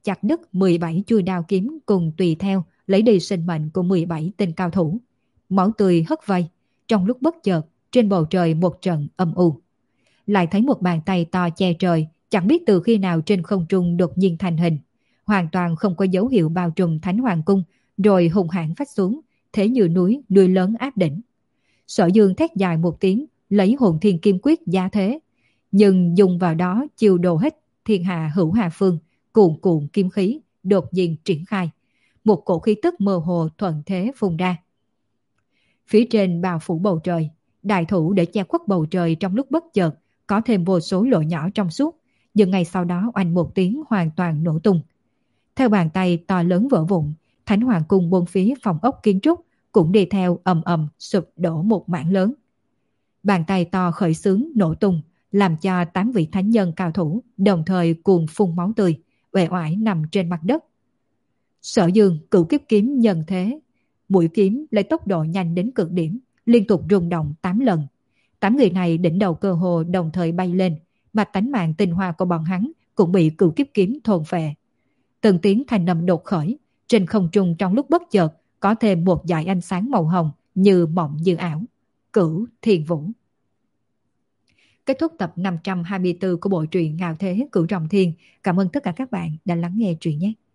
chặt đứt mười bảy chuôi đao kiếm cùng tùy theo lấy đi sinh mệnh của mười bảy tên cao thủ. Máu tươi hất vây, trong lúc bất chợt trên bầu trời một trận âm u. Lại thấy một bàn tay to che trời, chẳng biết từ khi nào trên không trung đột nhiên thành hình, hoàn toàn không có dấu hiệu bao trùm Thánh Hoàng cung, rồi hùng hãn phách xuống, thế như núi, núi lớn áp đỉnh. Sở Dương thét dài một tiếng, lấy Hồn Thiên Kim Quyết giá thế, nhưng dùng vào đó chiêu đồ hết thiên hạ hữu hà phương, cuồn cuộn kim khí đột nhiên triển khai, một cổ khí tức mơ hồ thuận thế phun ra. Phía trên bao phủ bầu trời, đại thủ để che khuất bầu trời trong lúc bất chợt có thêm vô số lỗ nhỏ trong suốt, nhưng ngay sau đó oanh một tiếng hoàn toàn nổ tung. Theo bàn tay to lớn vỡ vụn, Thánh Hoàng cung bốn phía phòng ốc kiến trúc cũng đi theo ầm ầm sụp đổ một mảng lớn. Bàn tay to khởi xướng nổ tung, làm cho tám vị thánh nhân cao thủ đồng thời cuồng phun máu tươi, uể oải nằm trên mặt đất. Sở Dương cửu kiếp kiếm nhân thế, mũi kiếm lấy tốc độ nhanh đến cực điểm, liên tục rung động tám lần. Tám người này đỉnh đầu cơ hồ đồng thời bay lên, mà tánh mạng tinh hoa của bọn hắn cũng bị cửu kiếp kiếm thôn phệ. Từng tiếng thanh âm đột khởi, trên không trung trong lúc bất chợt có thêm một dải ánh sáng màu hồng như mộng như ảo. Cửu Thiên Vũ. Kết thúc tập năm trăm hai mươi tư của bộ truyện Ngạo Thế Cửu Trọng Thiên. Cảm ơn tất cả các bạn đã lắng nghe truyện nhé.